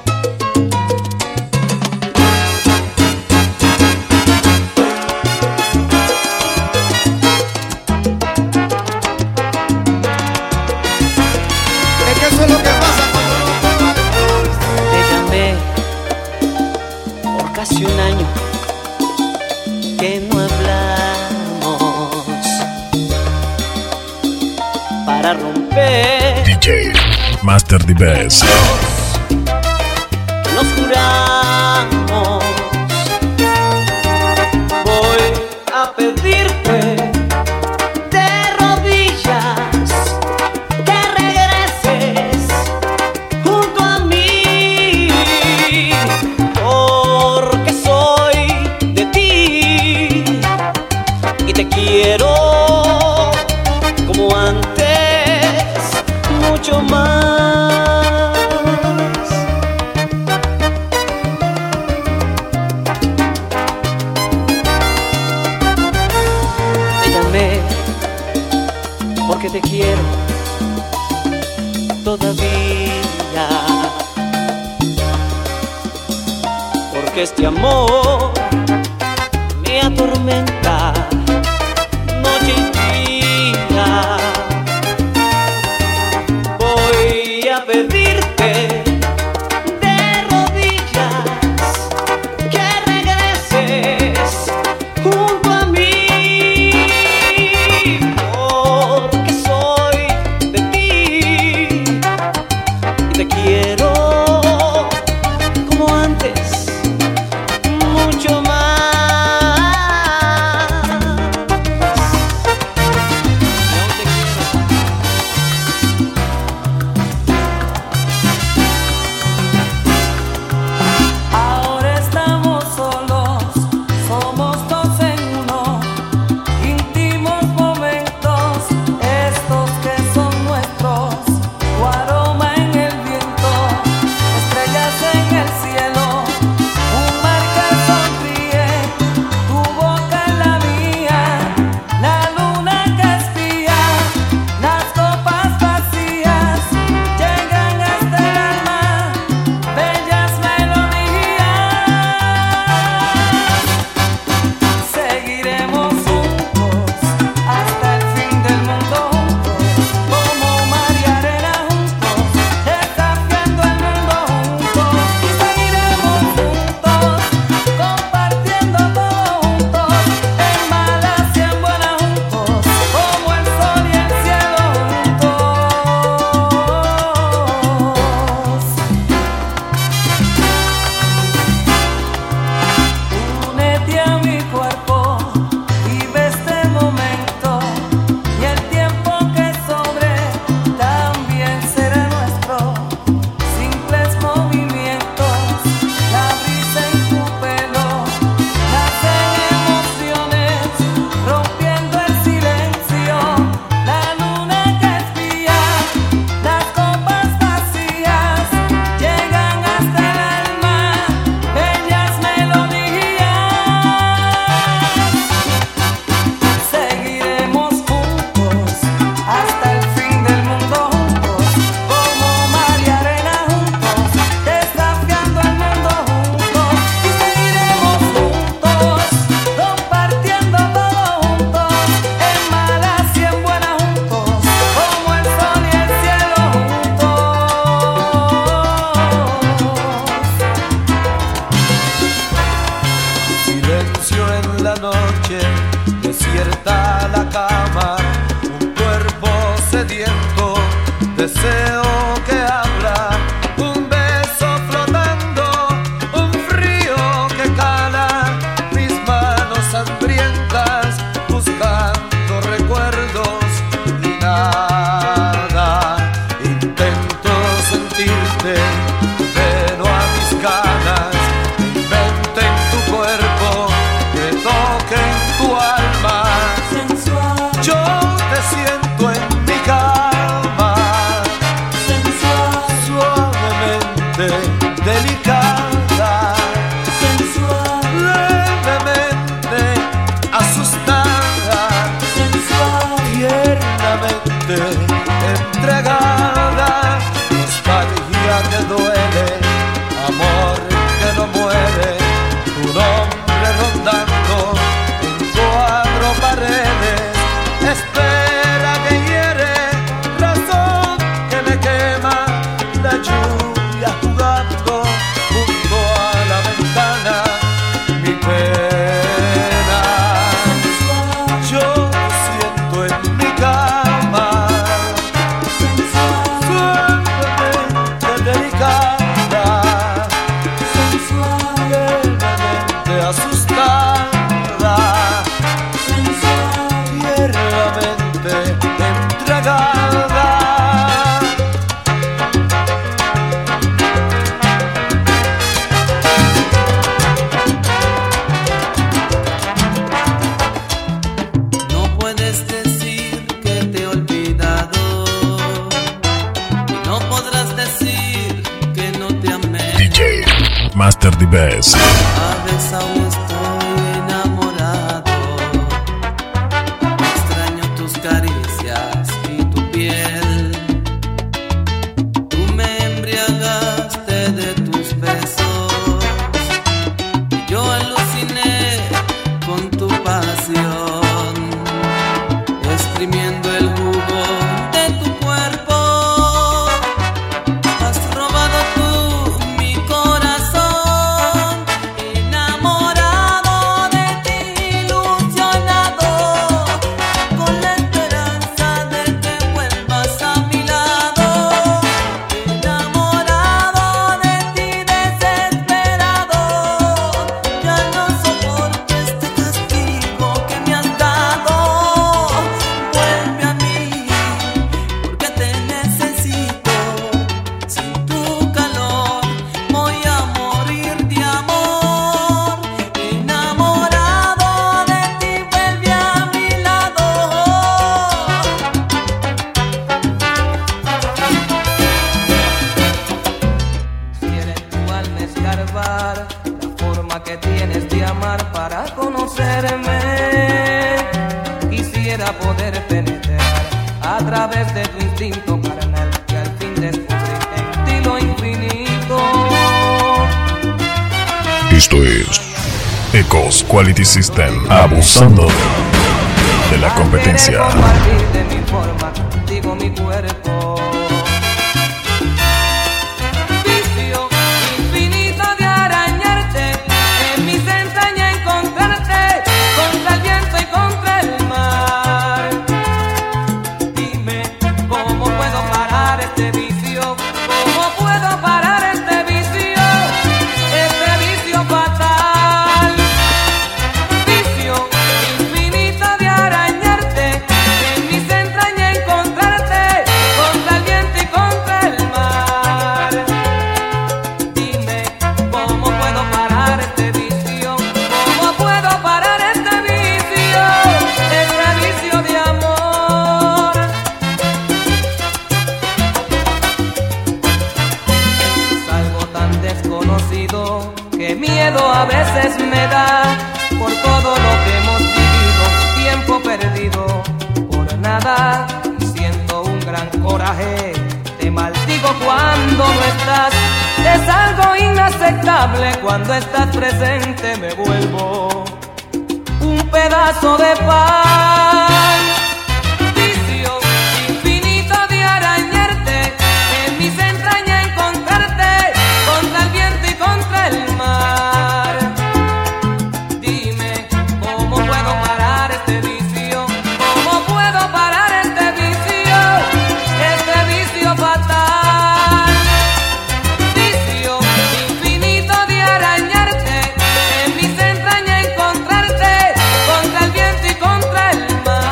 [SPEAKER 12] Es que eso es lo que pasa cuando no prueban.
[SPEAKER 11] Te llamé por casi un año que no hablamos, para romper
[SPEAKER 10] D J Master the Best.
[SPEAKER 11] nos juramos
[SPEAKER 13] que este amor me atormenta noche y día. Voy a pedirte de rodillas que regreses junto a mí, porque soy de ti y te quiero como antes, mucho más.
[SPEAKER 14] Ahora estamos solos, somos dos en uno, íntimos momentos, estos que son nuestros, tu aroma en el viento, estrellas en el cielo, un mar que sonríe, tu boca en la mía, la luna que espía, las copas vacías llegan hasta el alma, bellas melodías. Seguiremos juntos hasta el fin del mundo, juntos como mar y arena, juntos desafiando el mundo, juntos, y seguiremos juntos compartiendo todo, juntos en malas y en buenas, juntos como el sol y el cielo, juntos. Únete a mi cuerpo, vive este momento, y el tiempo que sobre también será nuestro. Simples movimientos, la brisa en tu pelo, nacen emociones, rompiendo el silencio, la luna que espía, las copas vacías llegan hasta el alma, bellas melodías. Seguiremos juntos hasta el fin del mundo, juntos como mar y arena, juntos desafiando el mundo, juntos, y seguiremos juntos compartiendo todo, juntos en malas y en buenas, juntos como el sol y el cielo, juntos.
[SPEAKER 3] Silencio en la noche, desierta la cama, un cuerpo sediento, deseo que habla, un beso flotando, un frío que cala, mis manos hambrientas buscando recuerdos y nada, intento sentirte, pero a mis ganas, invento en tu cuerpo, que toque en tu alma,
[SPEAKER 14] Sensual,
[SPEAKER 3] yo te siento en mi cama,
[SPEAKER 14] sensual,
[SPEAKER 3] suavemente delicada,
[SPEAKER 14] sensual,
[SPEAKER 3] levemente asustada,
[SPEAKER 14] sensual,
[SPEAKER 3] tiernamente entregada, nostalgia que duele, amor que no muere, tu nombre rondando en cuatro paredes, espera que hiere, razón que me quema, la lluvia jugando junto a la ventana, mi pena, yo te siento en mi cama, suavemente delicada, levemente asustada, tiernamente entregada.
[SPEAKER 14] No puedes decir que te he olvidado, y no podrás decir que no te amé.
[SPEAKER 10] D J Master the Best.
[SPEAKER 14] A veces aún estoy enamorado, extraño tus caricias y tu piel. Tú me embriagaste de tus besos, escarbar la forma que tienes de amar para conocerme. Quisiera poder penetrar a través de tu instinto carnal y al fin descubrir en ti lo infinito.
[SPEAKER 10] Esto es Ecos Quality System, abusando de la competencia.
[SPEAKER 14] Querer compartir de mi forma contigo mi cuerpo. Vicio infinito de arañarte, en mis entrañas encontrarte, contra el viento y contra el mar. Dime, ¿cómo puedo parar este vicio? ¿Cómo puedo parar este vicio? Este vicio fatal. Vicio infinito de arañarte, en mis entrañas encontrarte, contra el viento y contra el mar. Dime, ¿cómo puedo parar este vicio? ¿Cómo puedo parar este vicio? Este vicio de amor. Es algo tan desconocido que miedo a veces me da por todo lo que hemos vivido, tiempo perdido por nada. Y siento un gran coraje, te maldigo cuando no estás. Es algo inaceptable cuando estás presente, me vuelvo un pedazo de pan. Vicio infinito de arañarte, en mis entrañas encontrarte, contra el viento y contra el mar. Dime, ¿cómo puedo parar este vicio? ¿Cómo puedo parar este vicio? Este vicio fatal. Vicio infinito de arañarte, en mis entrañas encontrarte, contra el viento y contra el mar.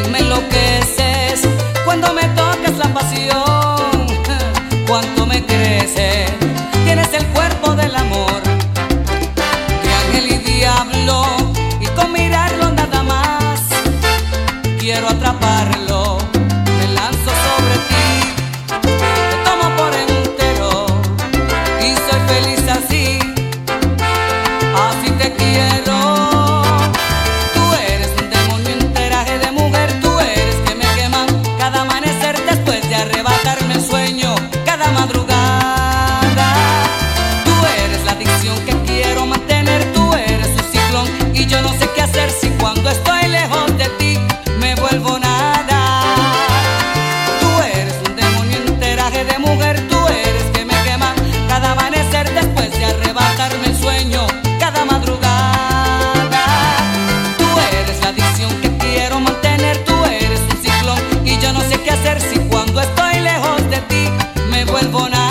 [SPEAKER 14] me enloqueces cuando me tocas la pasión. Cuánto me crece, tienes el cuerpo del amor, de ángel y diablo, y con mirarlo nada más quiero atraparlo. Me lanzo sobre ti, te tomo por entero y soy feliz así, así te quiero. Tú eres un demonio en traje de mujer, tú eres que me quema cada amanecer después de arrebatarme el sueño cada madrugada. Tú eres la adicción que quiero mantener, tú eres un ciclón y yo no sé qué hacer si cuando estoy lejos de ti me vuelvo nada. Tú eres un demonio en traje de mujer, tú eres que me quema cada amanecer después de arrebatarme el sueño cada madrugada. Tú eres la adicción que quiero mantener, tú eres un ciclón y yo no sé qué hacer si cuando estoy lejos de ti me vuelvo nada.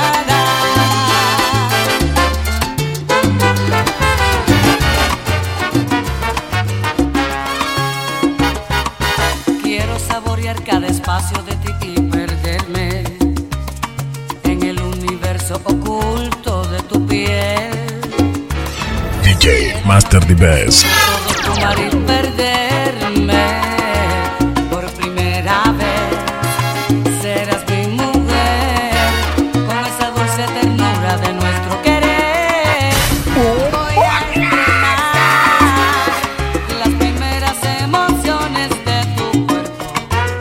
[SPEAKER 14] Quiero saborear cada espacio de ti y perderme en el universo oculto de tu piel.
[SPEAKER 10] D J Master the Best.
[SPEAKER 14] Todo tomar y perderme por primera vez. Serás mi mujer con esa dulce ternura de nuestro querer. Voy a entrenar las primeras emociones de tu cuerpo,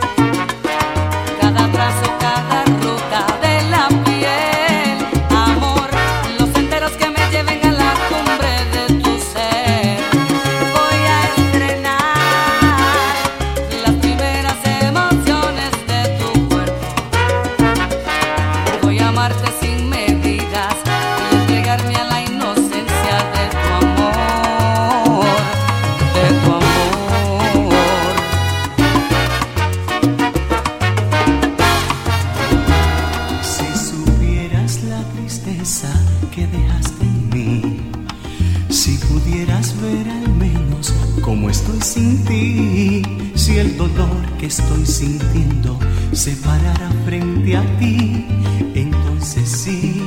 [SPEAKER 14] cada trazo, cada ruta de la piel. Amor, los senderos que me lleven a la cumbre de tu ser. Voy a estrenar las primeras emociones de tu cuerpo. Voy a amarte sin medidas y entregarme a la inocencia de tu amor, de tu amor.
[SPEAKER 3] Si supieras la tristeza que dejaste en mí, si pudieras ver al menos cómo estoy sin ti, si el dolor que estoy sintiendo se parara frente a ti, entonces sí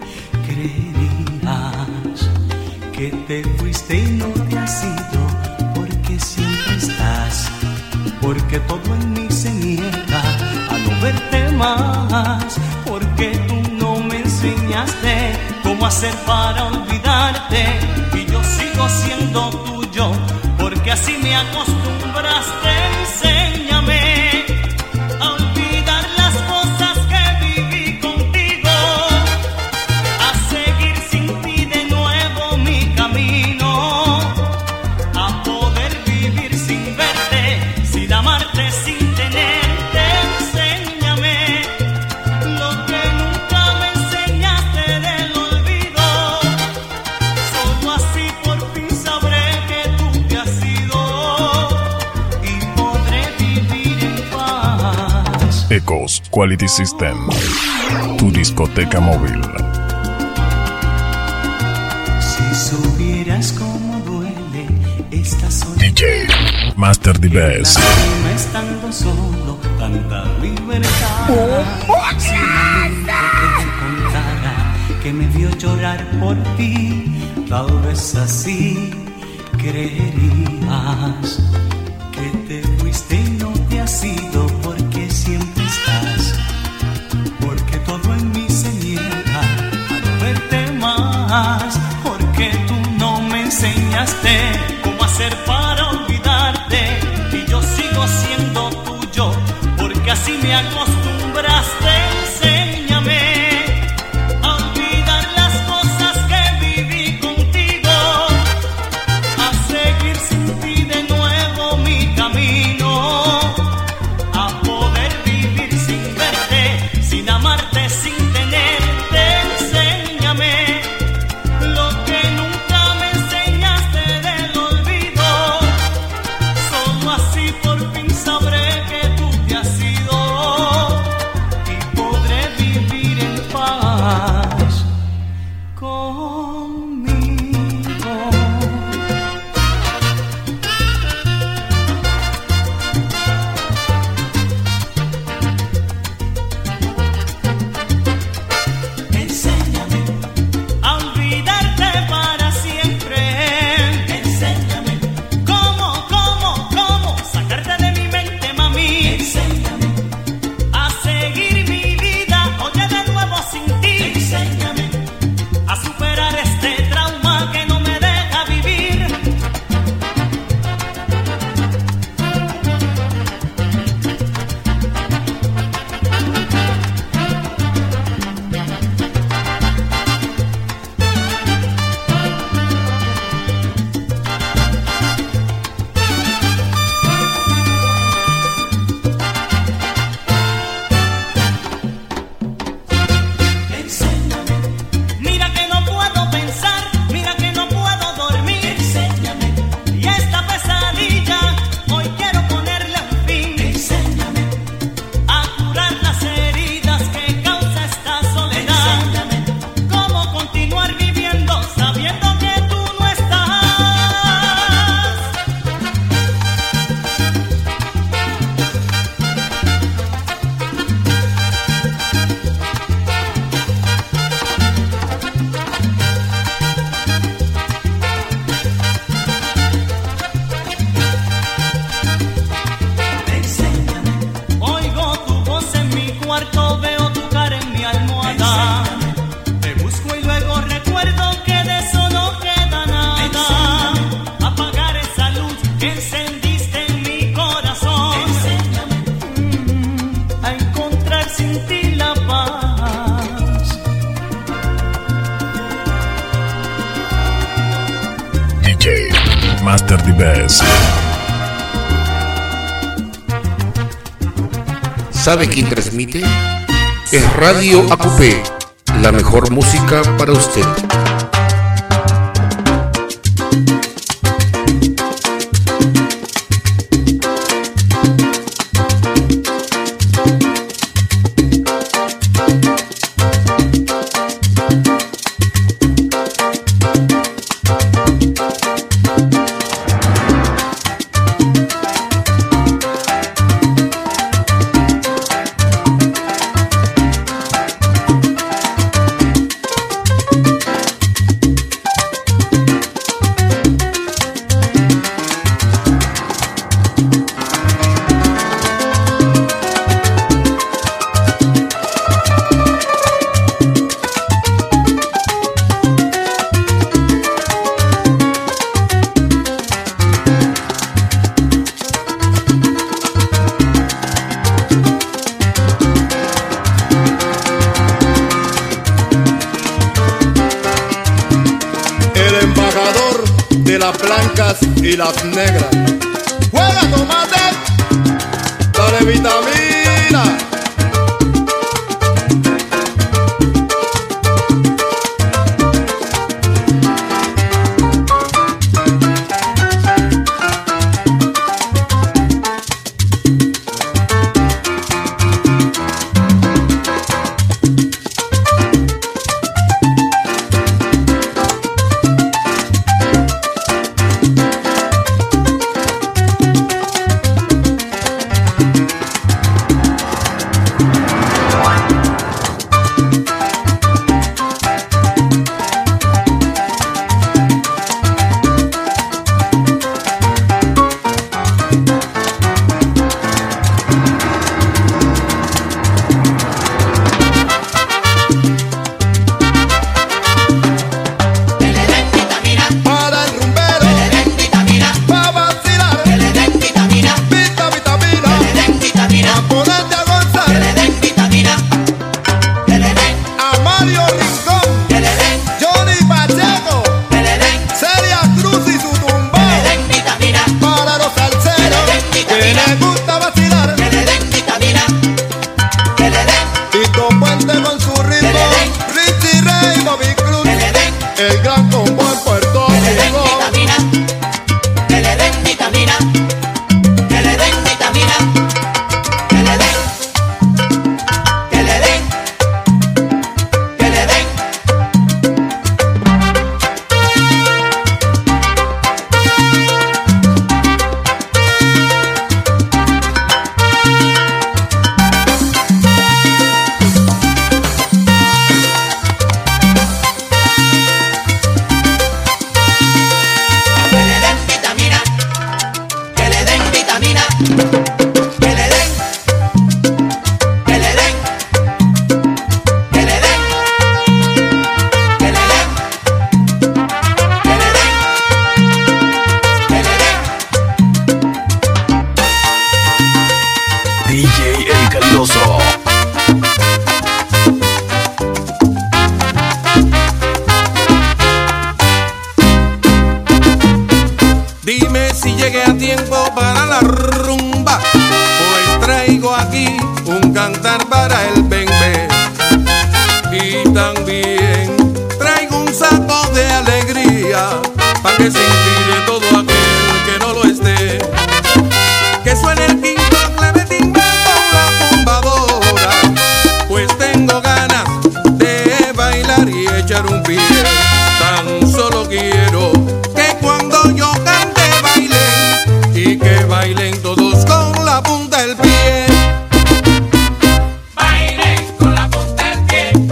[SPEAKER 3] creerías que te fuiste y no te has ido, porque siempre estás, porque todo en mí se niega a no verte más, porque tú no me enseñaste cómo hacer para olvidarte y yo sigo siendo tuyo, porque así me acostumbraste. Enséñame a olvidar las cosas que viví contigo, a seguir sin ti de nuevo mi camino, a poder vivir sin verte, sin amarte, sin tenerte. Enséñame lo que nunca me enseñaste del olvido, solo así por fin sabré que tú te has ido y podré vivir en paz.
[SPEAKER 10] Ecos Quality System. Tu discoteca móvil.
[SPEAKER 3] Si supieras cómo duele esta soledad,
[SPEAKER 10] D J Master the Best.
[SPEAKER 3] lástima estando solo, tanta libertad. Si un amigo te contara que me vio llorar por ti, tal vez así creerías que te fuiste y no te has ido, porque siempre estás, porque todo en mí se niega a no verte más, porque tú no me enseñaste cómo hacer para olvidarte y yo sigo siendo tuyo, porque así me acostumbraste. Enséñame a olvidar las cosas que viví contigo, a seguir sin ti de nuevo mi camino, a poder vivir sin verte, sin amarte, sin tenerte. Enséñame lo que nunca me enseñaste del olvido, solo así por fin sabré que tú te has ido
[SPEAKER 10] Master the Best.
[SPEAKER 6] ¿Sabe quién transmite? Es Radio A Q P, la mejor música para usted.
[SPEAKER 12] Las blancas y las negras. Juega tomate, dale vitamina.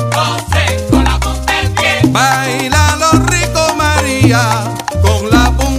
[SPEAKER 1] Con la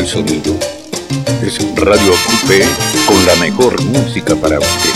[SPEAKER 8] sonido. Es Radio Acupé con la mejor música para usted.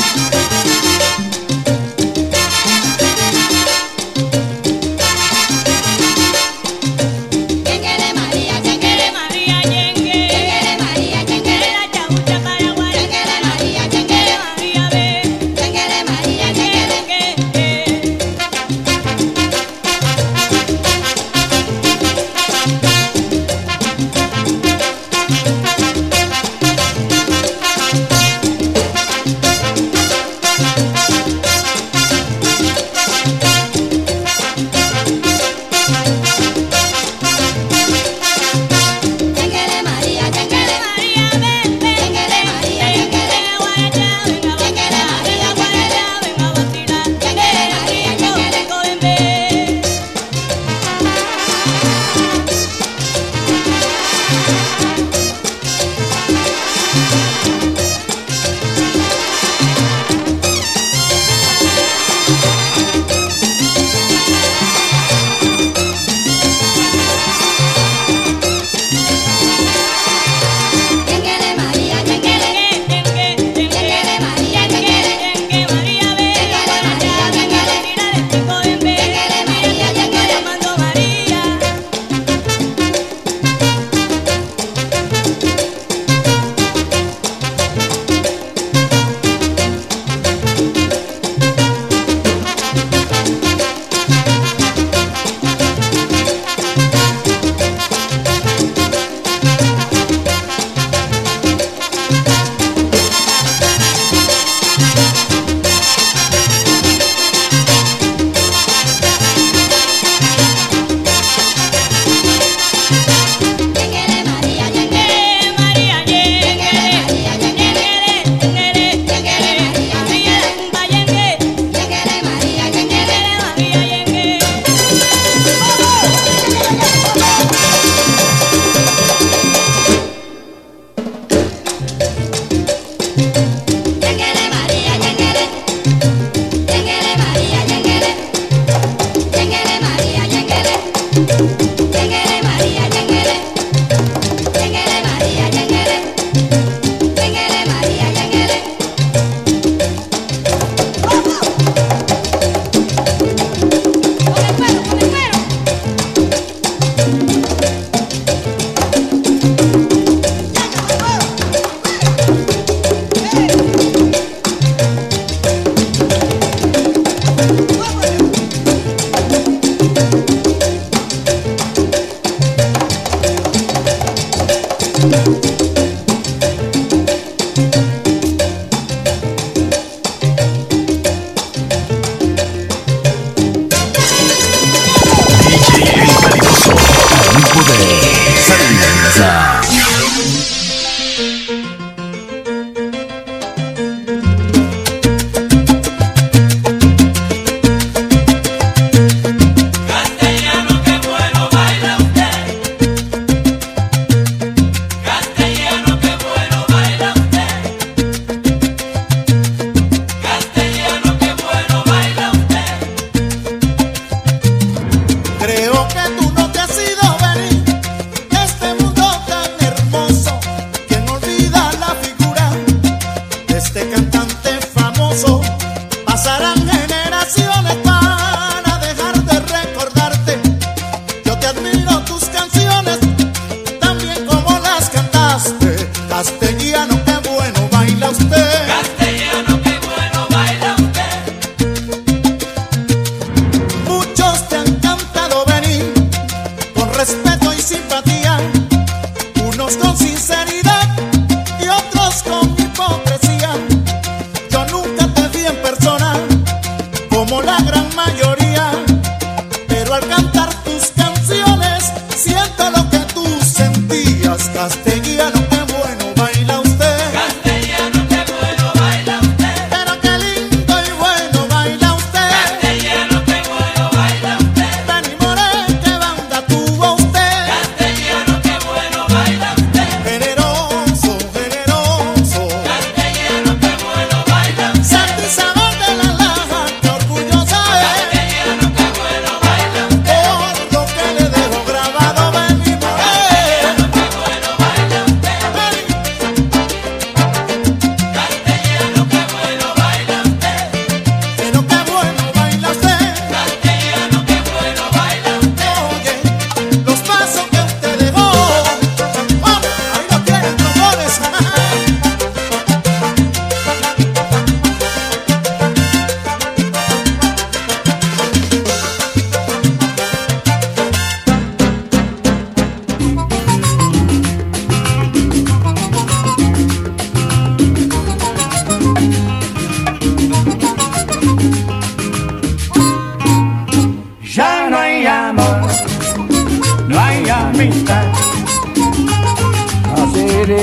[SPEAKER 3] Castellano, qué bueno baila usted.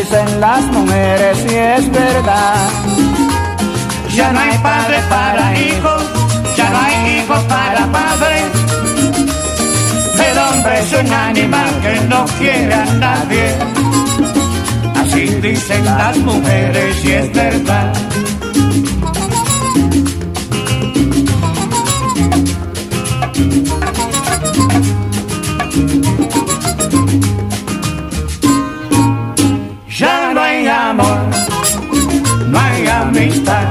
[SPEAKER 3] dicen las mujeres y es verdad.
[SPEAKER 15] Ya no hay padre para hijos, ya no hay hijos para padres. El hombre es un animal que no quiere a nadie. Así dicen las mujeres y es verdad. Ya no hay amor, no hay amistad.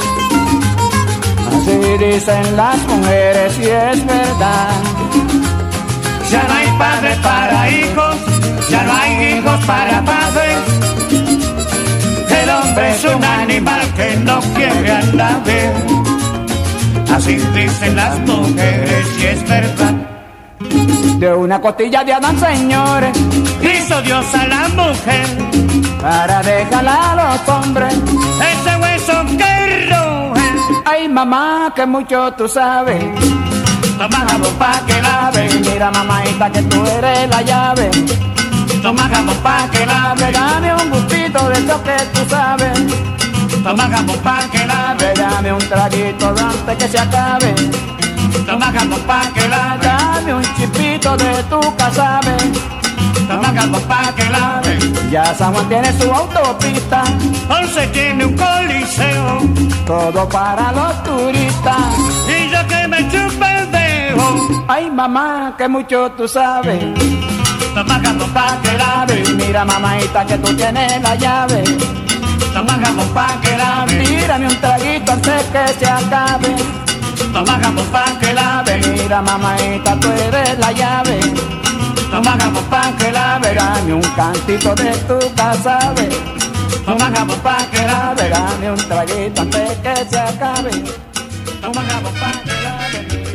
[SPEAKER 3] Así dicen las mujeres y es verdad.
[SPEAKER 15] Ya no hay padres para hijos, ya no hay hijos para padres. El hombre es un animal que no quiere a nadie. Así dicen las mujeres y es verdad.
[SPEAKER 3] De una costilla de Adán, señores,
[SPEAKER 15] hizo Dios a la mujer
[SPEAKER 3] para dejarla a los hombres
[SPEAKER 15] ese hueso que ruge.
[SPEAKER 3] Ay, mamá, que mucho tú sabes.
[SPEAKER 15] Toma jabón pa' que lave.
[SPEAKER 3] Mira, mamáita, que tú eres la llave.
[SPEAKER 15] Toma jabón pa' que lave.
[SPEAKER 3] Dame un gustito de eso que tú sabes.
[SPEAKER 15] Toma jabón pa' que lave.
[SPEAKER 3] Dame un traguito antes que se acabe.
[SPEAKER 15] Toma jabón pa' que lave.
[SPEAKER 3] Dame un chipito de tu casabe.
[SPEAKER 15] Toma jabón pa' que lave.
[SPEAKER 3] Ya San Juan tiene su autopista.
[SPEAKER 15] Ponce tiene un coliseo.
[SPEAKER 3] Todo para los turistas.
[SPEAKER 15] Y yo que me chupe el dedo.
[SPEAKER 3] Ay, mamá, que mucho tú sabes.
[SPEAKER 15] Toma jabón pa' que lave.
[SPEAKER 3] Mira, mamáita, que tú tienes la llave.
[SPEAKER 15] Toma jabón pa' que lave.
[SPEAKER 3] Tírame un traguito antes que se acabe.
[SPEAKER 15] Toma jabón pa' que lave.
[SPEAKER 3] Mira, mamáita, tú eres la llave.
[SPEAKER 15] Toma jabón pa' que lave.
[SPEAKER 3] Dame un cantito de tu casabe.
[SPEAKER 15] Toma jabón pa' que lave.
[SPEAKER 3] Dame un traguito antes que se acabe.
[SPEAKER 15] Toma jabón pa' que lave.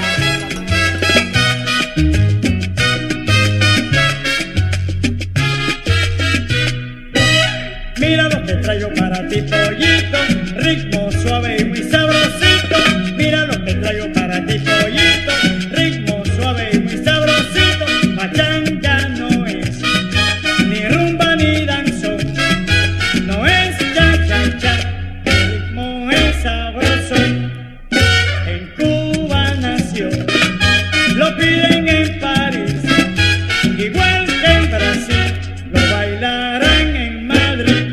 [SPEAKER 16] Mira lo que traigo para ti, pollito, ritmo suave y muy sabrosito. Mira lo que traigo para ti, pollito, ritmo suave y muy sabrosito. Pachanga no es ni rumba ni danzón, no es cha cha cha, el ritmo es sabroso. En Cuba nació, lo piden en París, igual que en Brasil, lo bailarán en Madrid.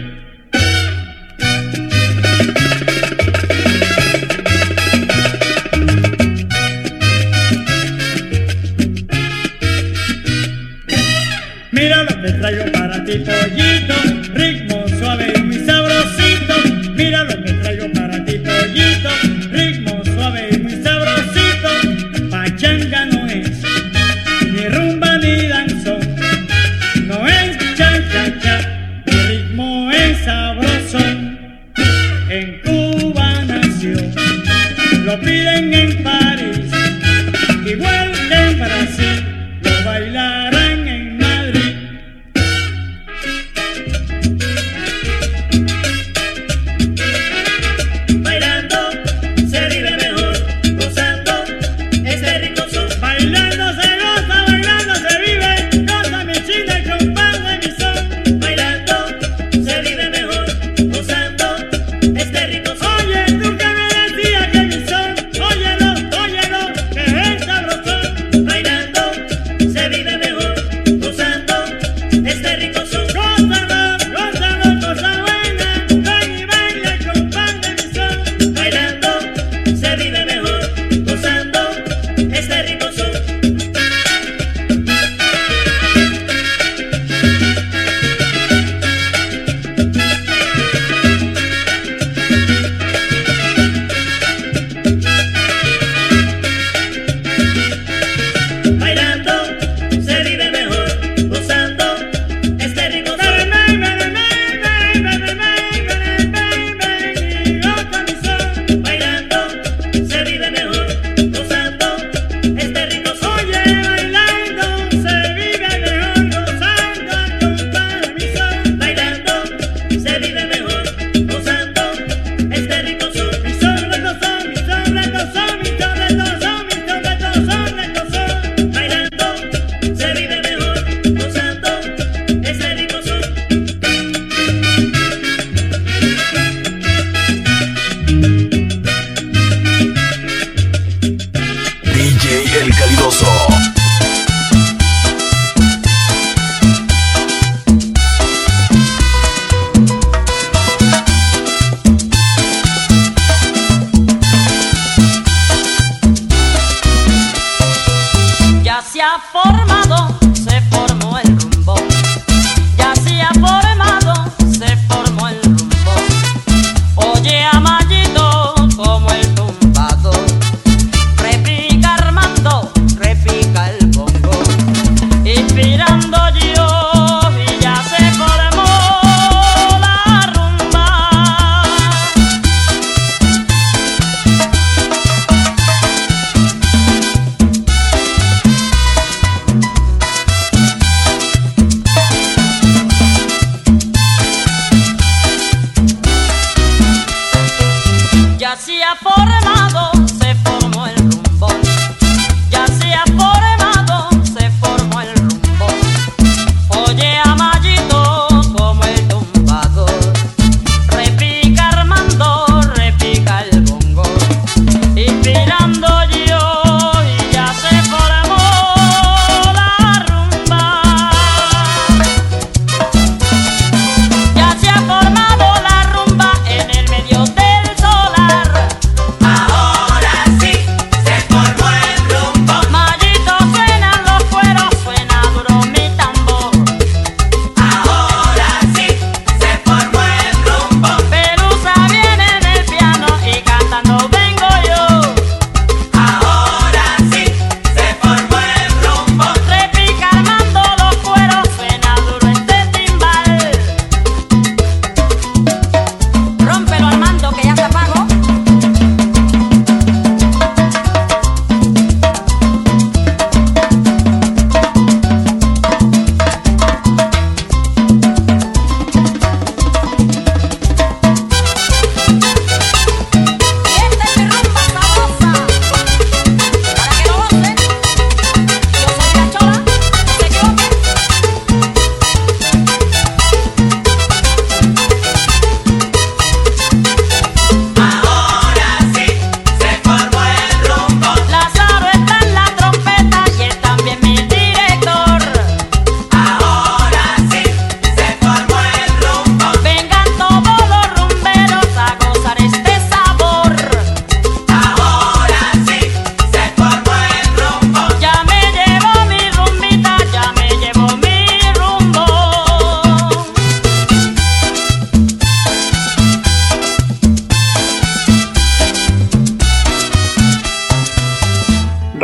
[SPEAKER 16] Mira lo que traigo para ti, pollito, ritmo suave y muy sabrosito. Mira lo que traigo para ti, pollito, ritmo suave y muy sabrosito. Pachanga no es ni rumba ni danzón, no es cha cha cha, el ritmo es sabroso. En Cuba nació, lo piden en París, igual que en Brasil, lo bailarán en Madrid. Bailando se vive mejor, gozando este rico son. Bailando se goza, bailando se vive, goza mi china y compadre mi son. Bailando se vive mejor, gozando este rico son. Oye, tú que me decías que mi son, óyelo.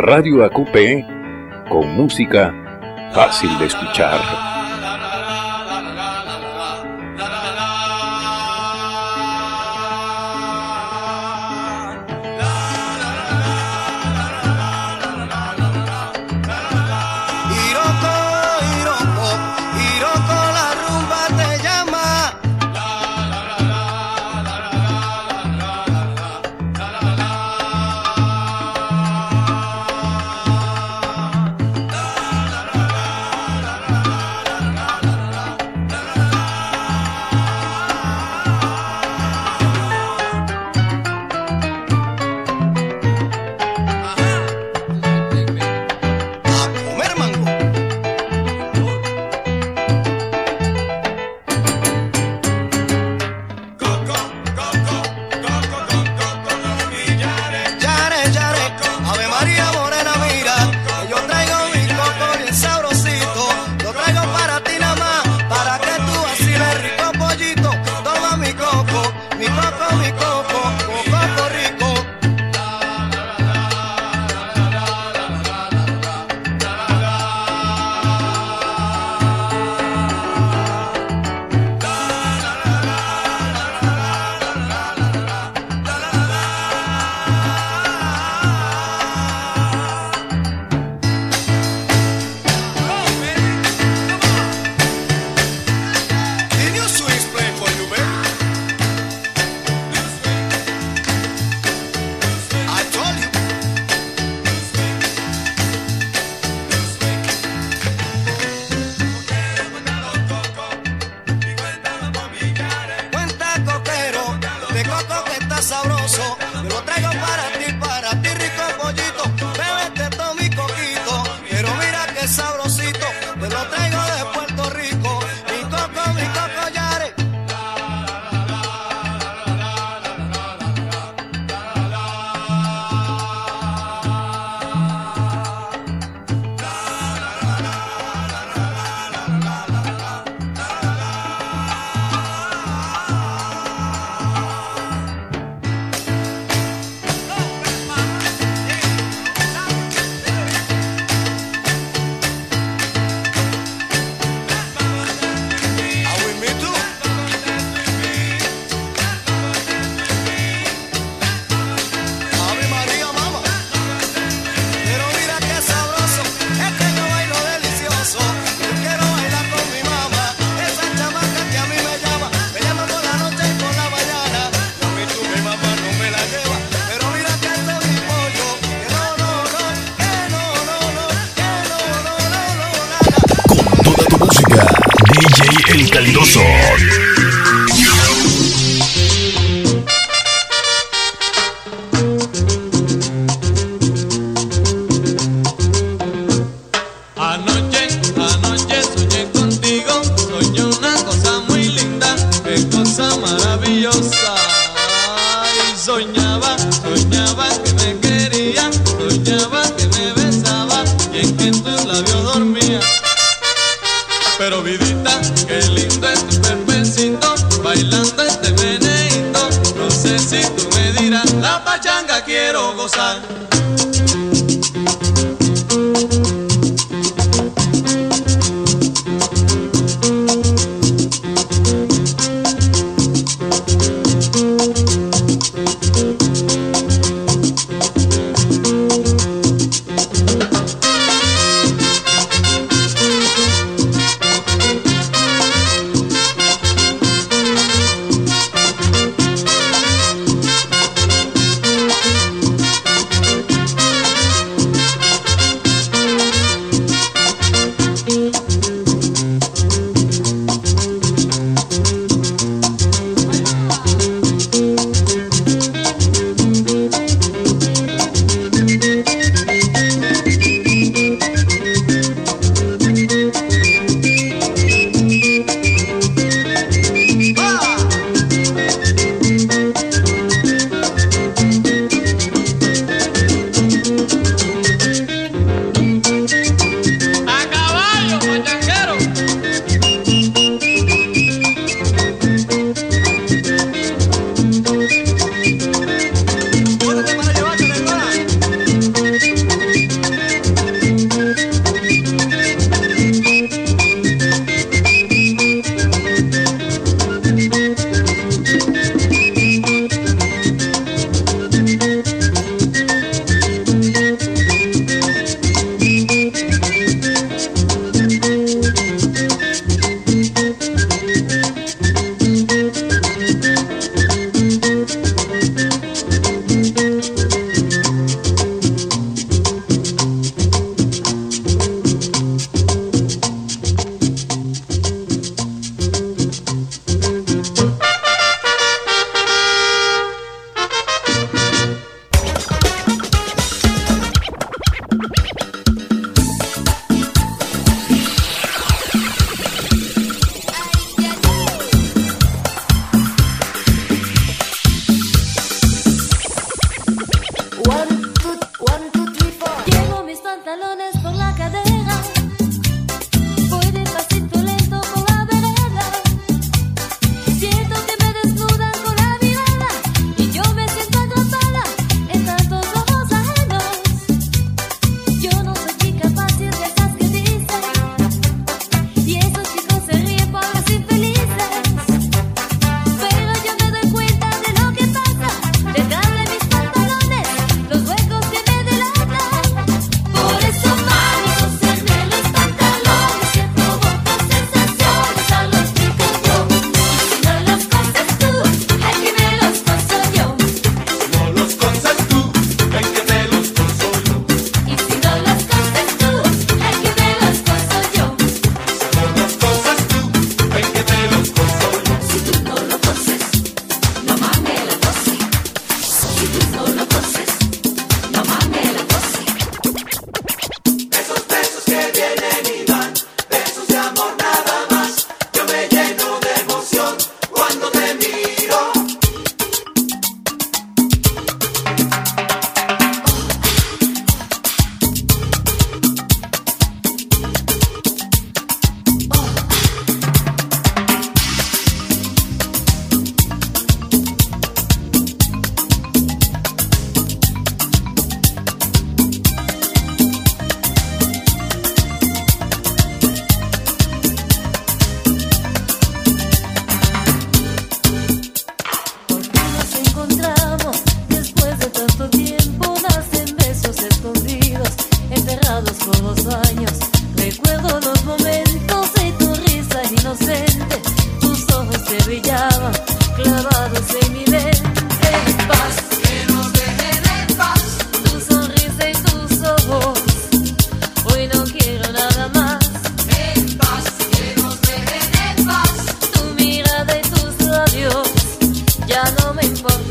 [SPEAKER 8] Radio A Q P con música fácil de escuchar.
[SPEAKER 10] El Calidoso.
[SPEAKER 17] Anoche, anoche soñé contigo, soñé una cosa muy linda, qué cosa maravillosa. Ay, soñaba, soñaba que me quería, soñaba que me besaba y en que en tus labios dormía. Pero vidita, qué lindo es tu cuerpecito, bailando este meneíto. No sé si tú me dirás, la pachanga quiero gozar.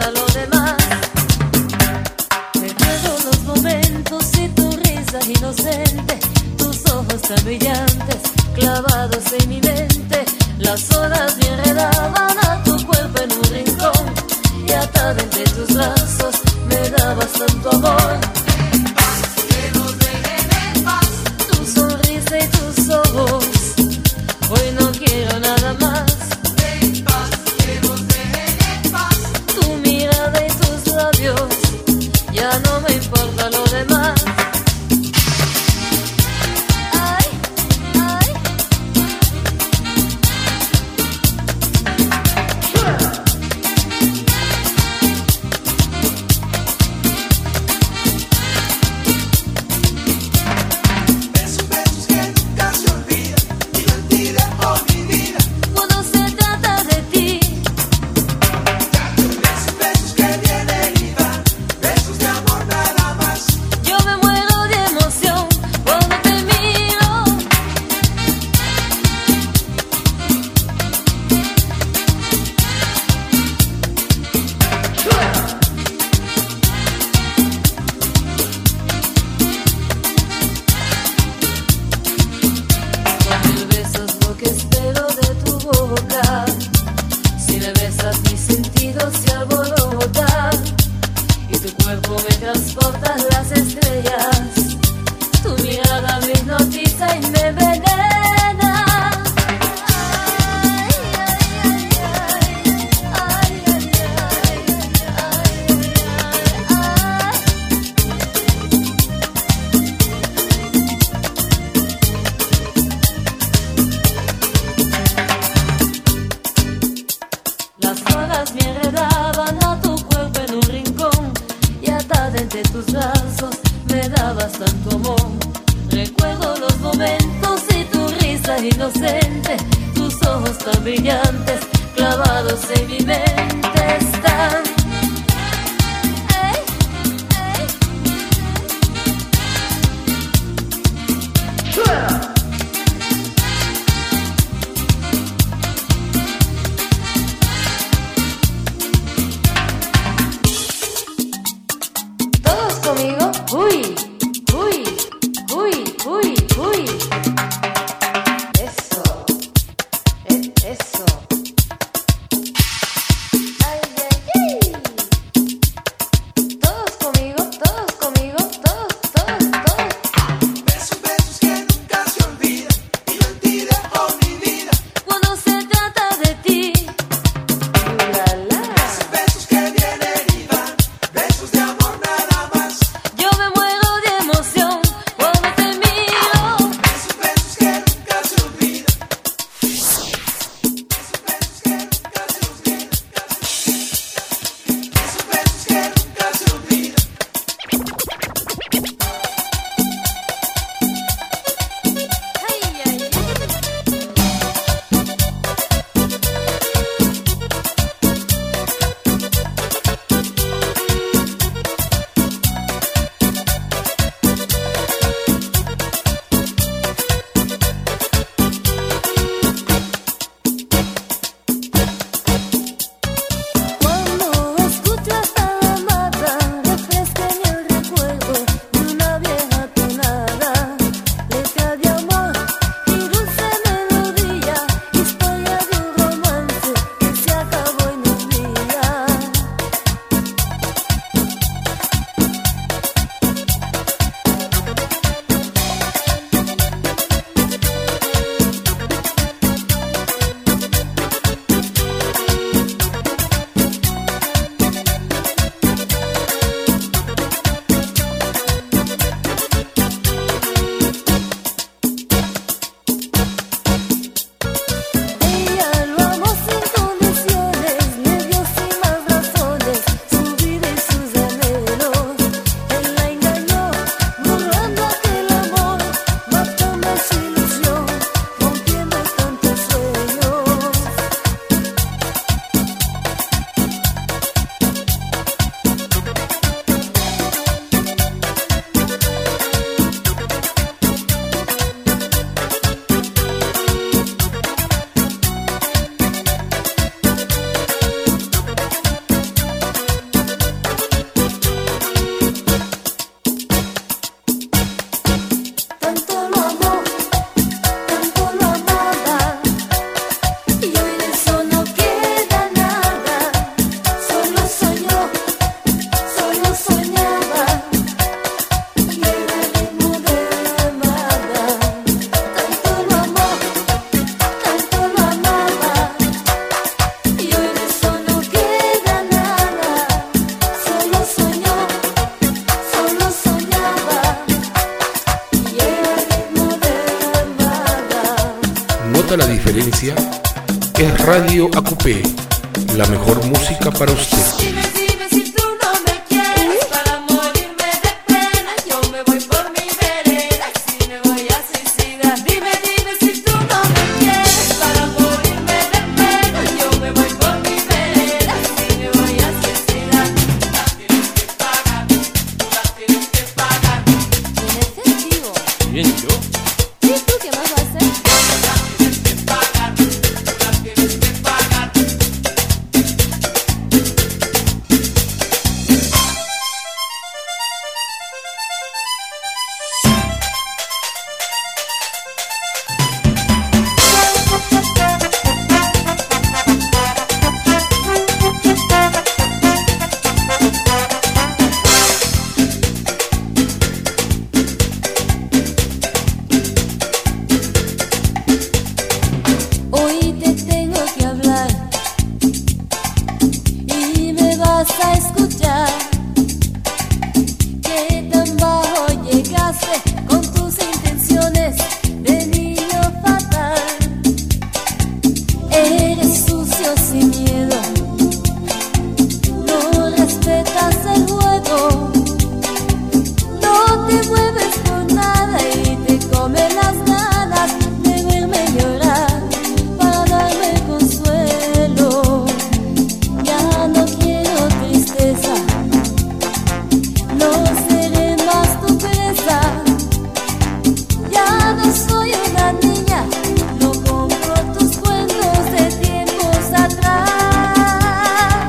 [SPEAKER 5] importa lo demás. Recuerdo los momentos y tu risa inocente, tus ojos tan brillantes, clavados en mi mente. Las horas me enredaban a tu cuerpo en un rincón, y atada entre tus brazos me dabas tanto amor. Que nos dejen en paz. Tu sonrisa y tus ojos, hoy no quiero nada más. En paz, que nos dejen en paz. Tu mirada y tus labios, ya no me importa lo demás.
[SPEAKER 6] marca la diferencia es Radio A Q P, la mejor música para usted.
[SPEAKER 5] Dime, dime si tú no me quieres, para morirme de pena, yo me voy por mi vereda, y si me voy a suicidar. Dime, dime si tú no me quieres, para morirme de pena, yo me voy por mi vereda, y si me voy a suicidar. Las tienes que pagar, las tienes que pagar. En efectivo.
[SPEAKER 13] Bien, yo.
[SPEAKER 5] ¿Y tú qué más vas a hacer? Las tienes que pagar, las tienes que pagar. Hoy te tengo que hablar y me vas a escuchar. ¿Qué tan bajo llegaste con tus intenciones de niño fatal? Eres sucio sin miedo, no respetas el juego, no te mueves por nada y te come las ganas de verme llorar para darme consuelo. Ya no quiero tristeza, no seré más tu presa. Ya no soy una niña, no compro tus cuentos de tiempos atrás.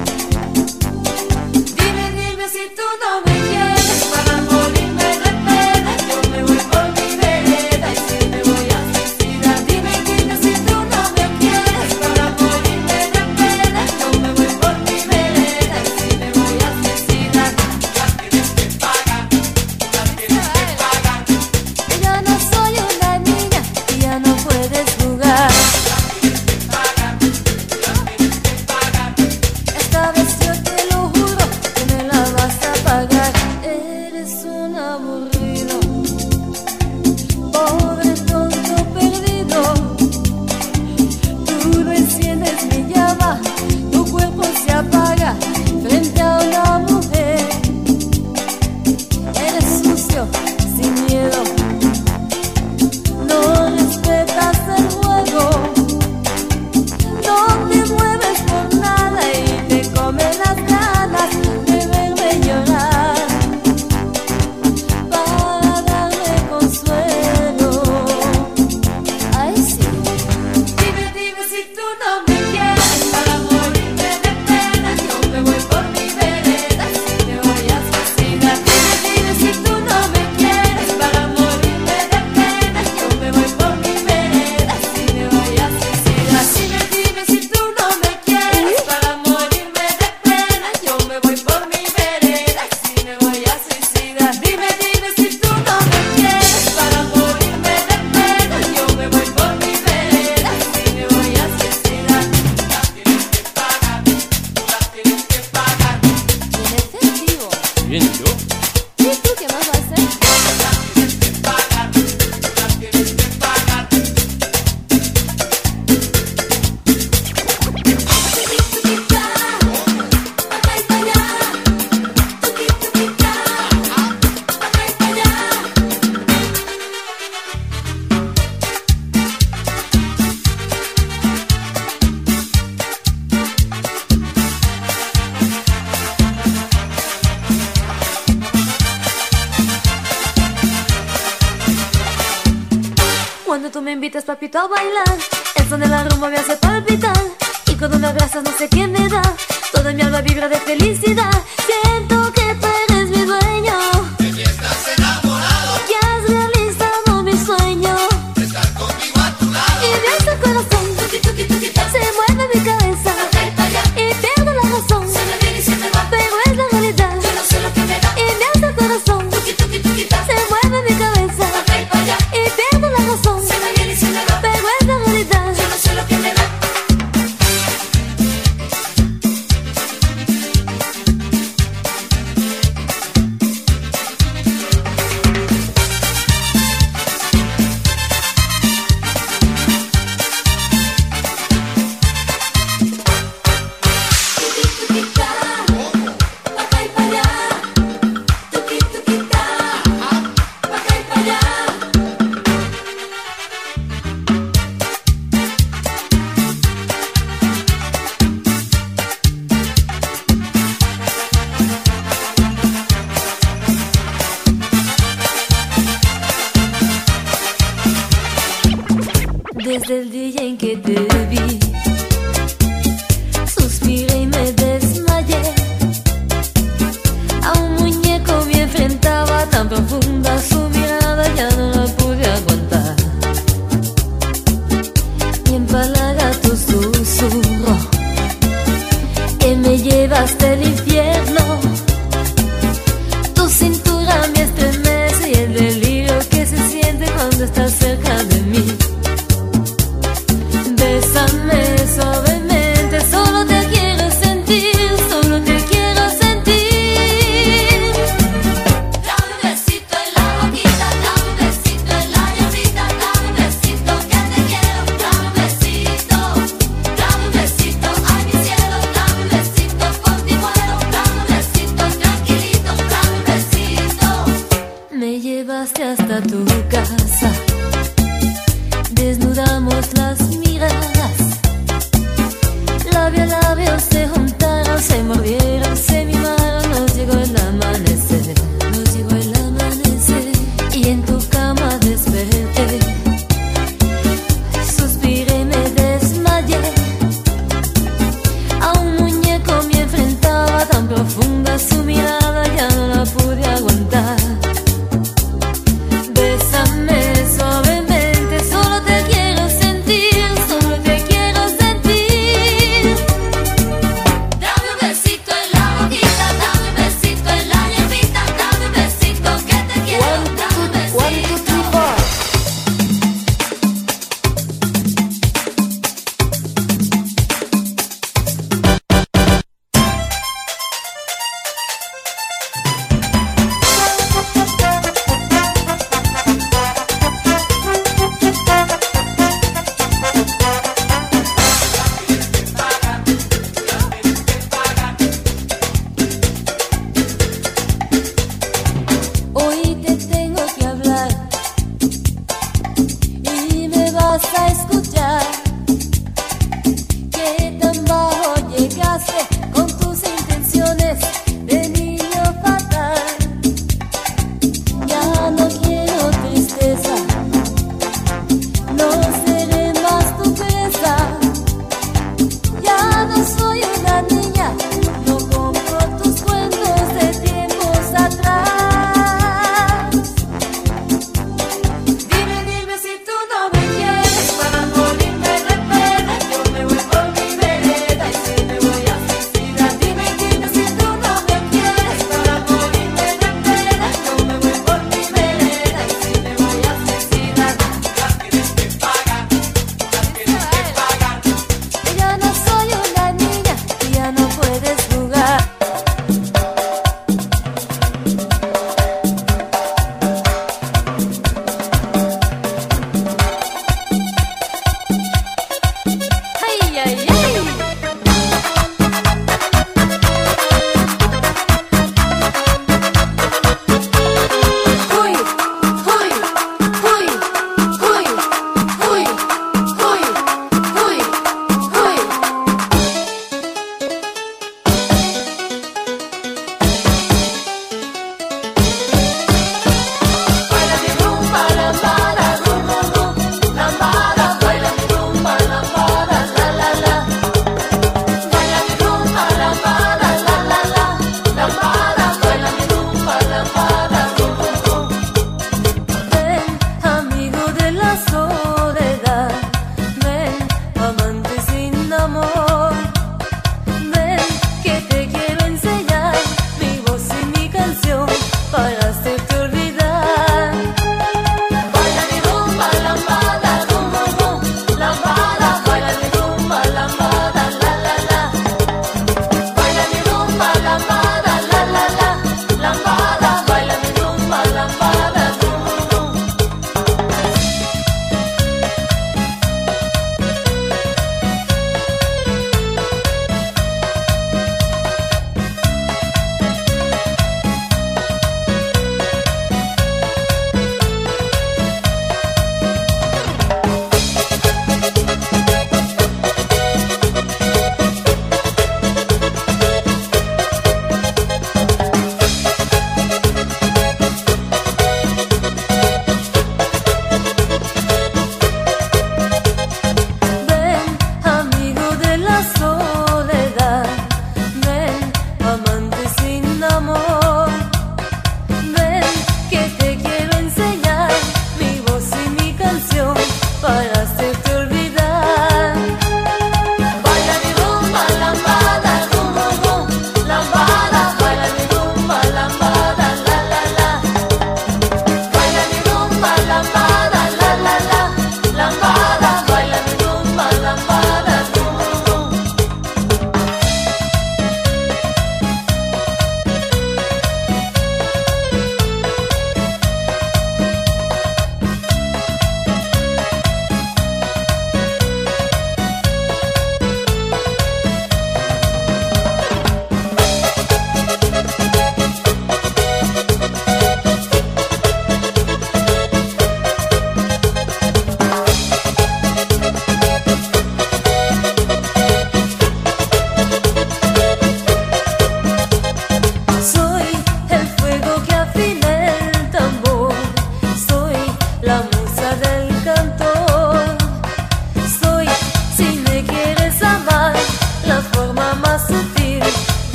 [SPEAKER 5] Dime, dime si tú no me quieres, para morirme de pena, yo me voy por mi vereda, y si me voy a suicidar. Dime, dime si tú no me quieres, para morirme de pena, yo me voy por mi vereda, y si me voy a suicidar. Las tienes que pagar, las tienes que pagar. Ya no soy una niña y ya no puedes jugar. Las tienes que pagar, las tienes que pagar. Esta vez yo te lo juro que me la vas a pagar. Eres un aburrido, pobre tonto perdido. Tú no enciendes mi llama, tu cuerpo se apaga frente a una mujer. Eres sucio, sin miedo, no respetas el juego, no te mueves por nada y te come las ganas de verme llorar para darme consuelo. Ay, sí. Dime, dime si tú no me quieres, para morirme de pena, yo me voy por mi vereda, y si me voy a suicidar. Dime, dime si tú no me quieres, para morirme de pena, yo me voy por mi vereda, y si me voy a suicidar. Dime, dime si tú no me quieres, para morirme de pena, yo me voy por mi vereda, y si me voy a suicidar. Dime, dime si tú no me quieres, para morirme de pena, yo me voy por mi vereda, y si me voy a suicidar. Las tienes que pagar, las tienes que pagar. En efectivo.
[SPEAKER 13] Bien, yo.
[SPEAKER 5] ¿Y tú qué más vas a hacer? Las tienes que pagar, las tienes que pagar. Cuando tú me invitas, papito, a bailar, el son de la rumba me hace palpitar. Y cuando me abrazas, no sé qué me da, toda mi alma vibra de felicidad. Siento que tú eres mi dueño,
[SPEAKER 9] De mí estás enamorado,
[SPEAKER 5] que has realizado mi sueño.
[SPEAKER 9] de estar conmigo a tu lado.
[SPEAKER 5] Y me hace el corazón, se mueve mi cabeza, y pierdo la razón, pero es la realidad. Y me hace el corazón, se mueve mi cabeza, y pierdo la razón, pero es la realidad. desde el día en que te vi. Suspiré y me desmayé. A un muñeco me enfrentaba, tan profunda su mirada, ya no la pude aguantar. Y empalaga tu susurro que me lleva hasta el infierno. Tu cintura me estremece y el delirio que se siente cuando estás cerca de mí. Bésame suavemente, solo te quiero sentir, solo te quiero sentir. Dame un besito en la boquita, dame un besito en la llavita, dame un besito que te quiero, dame un besito, dame un besito, ay mi cielo, dame un besito por ti muero.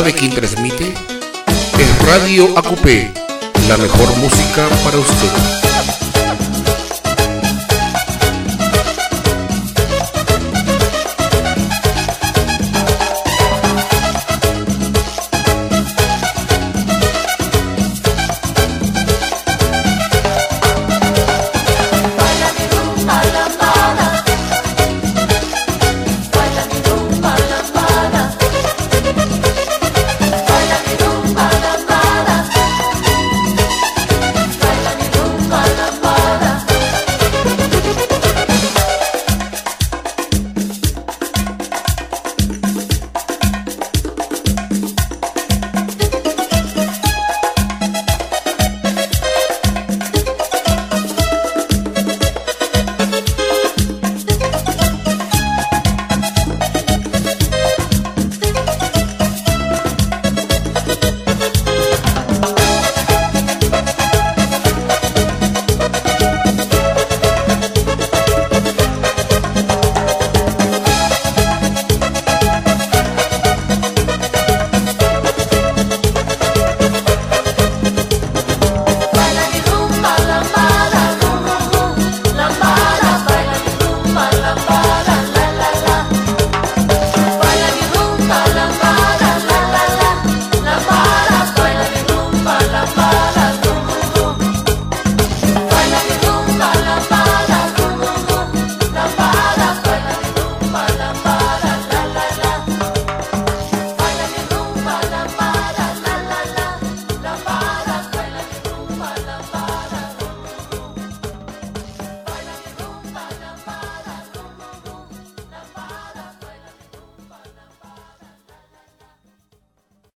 [SPEAKER 6] ¿Sabe quién transmite? Es Radio A Q P, la mejor música para usted.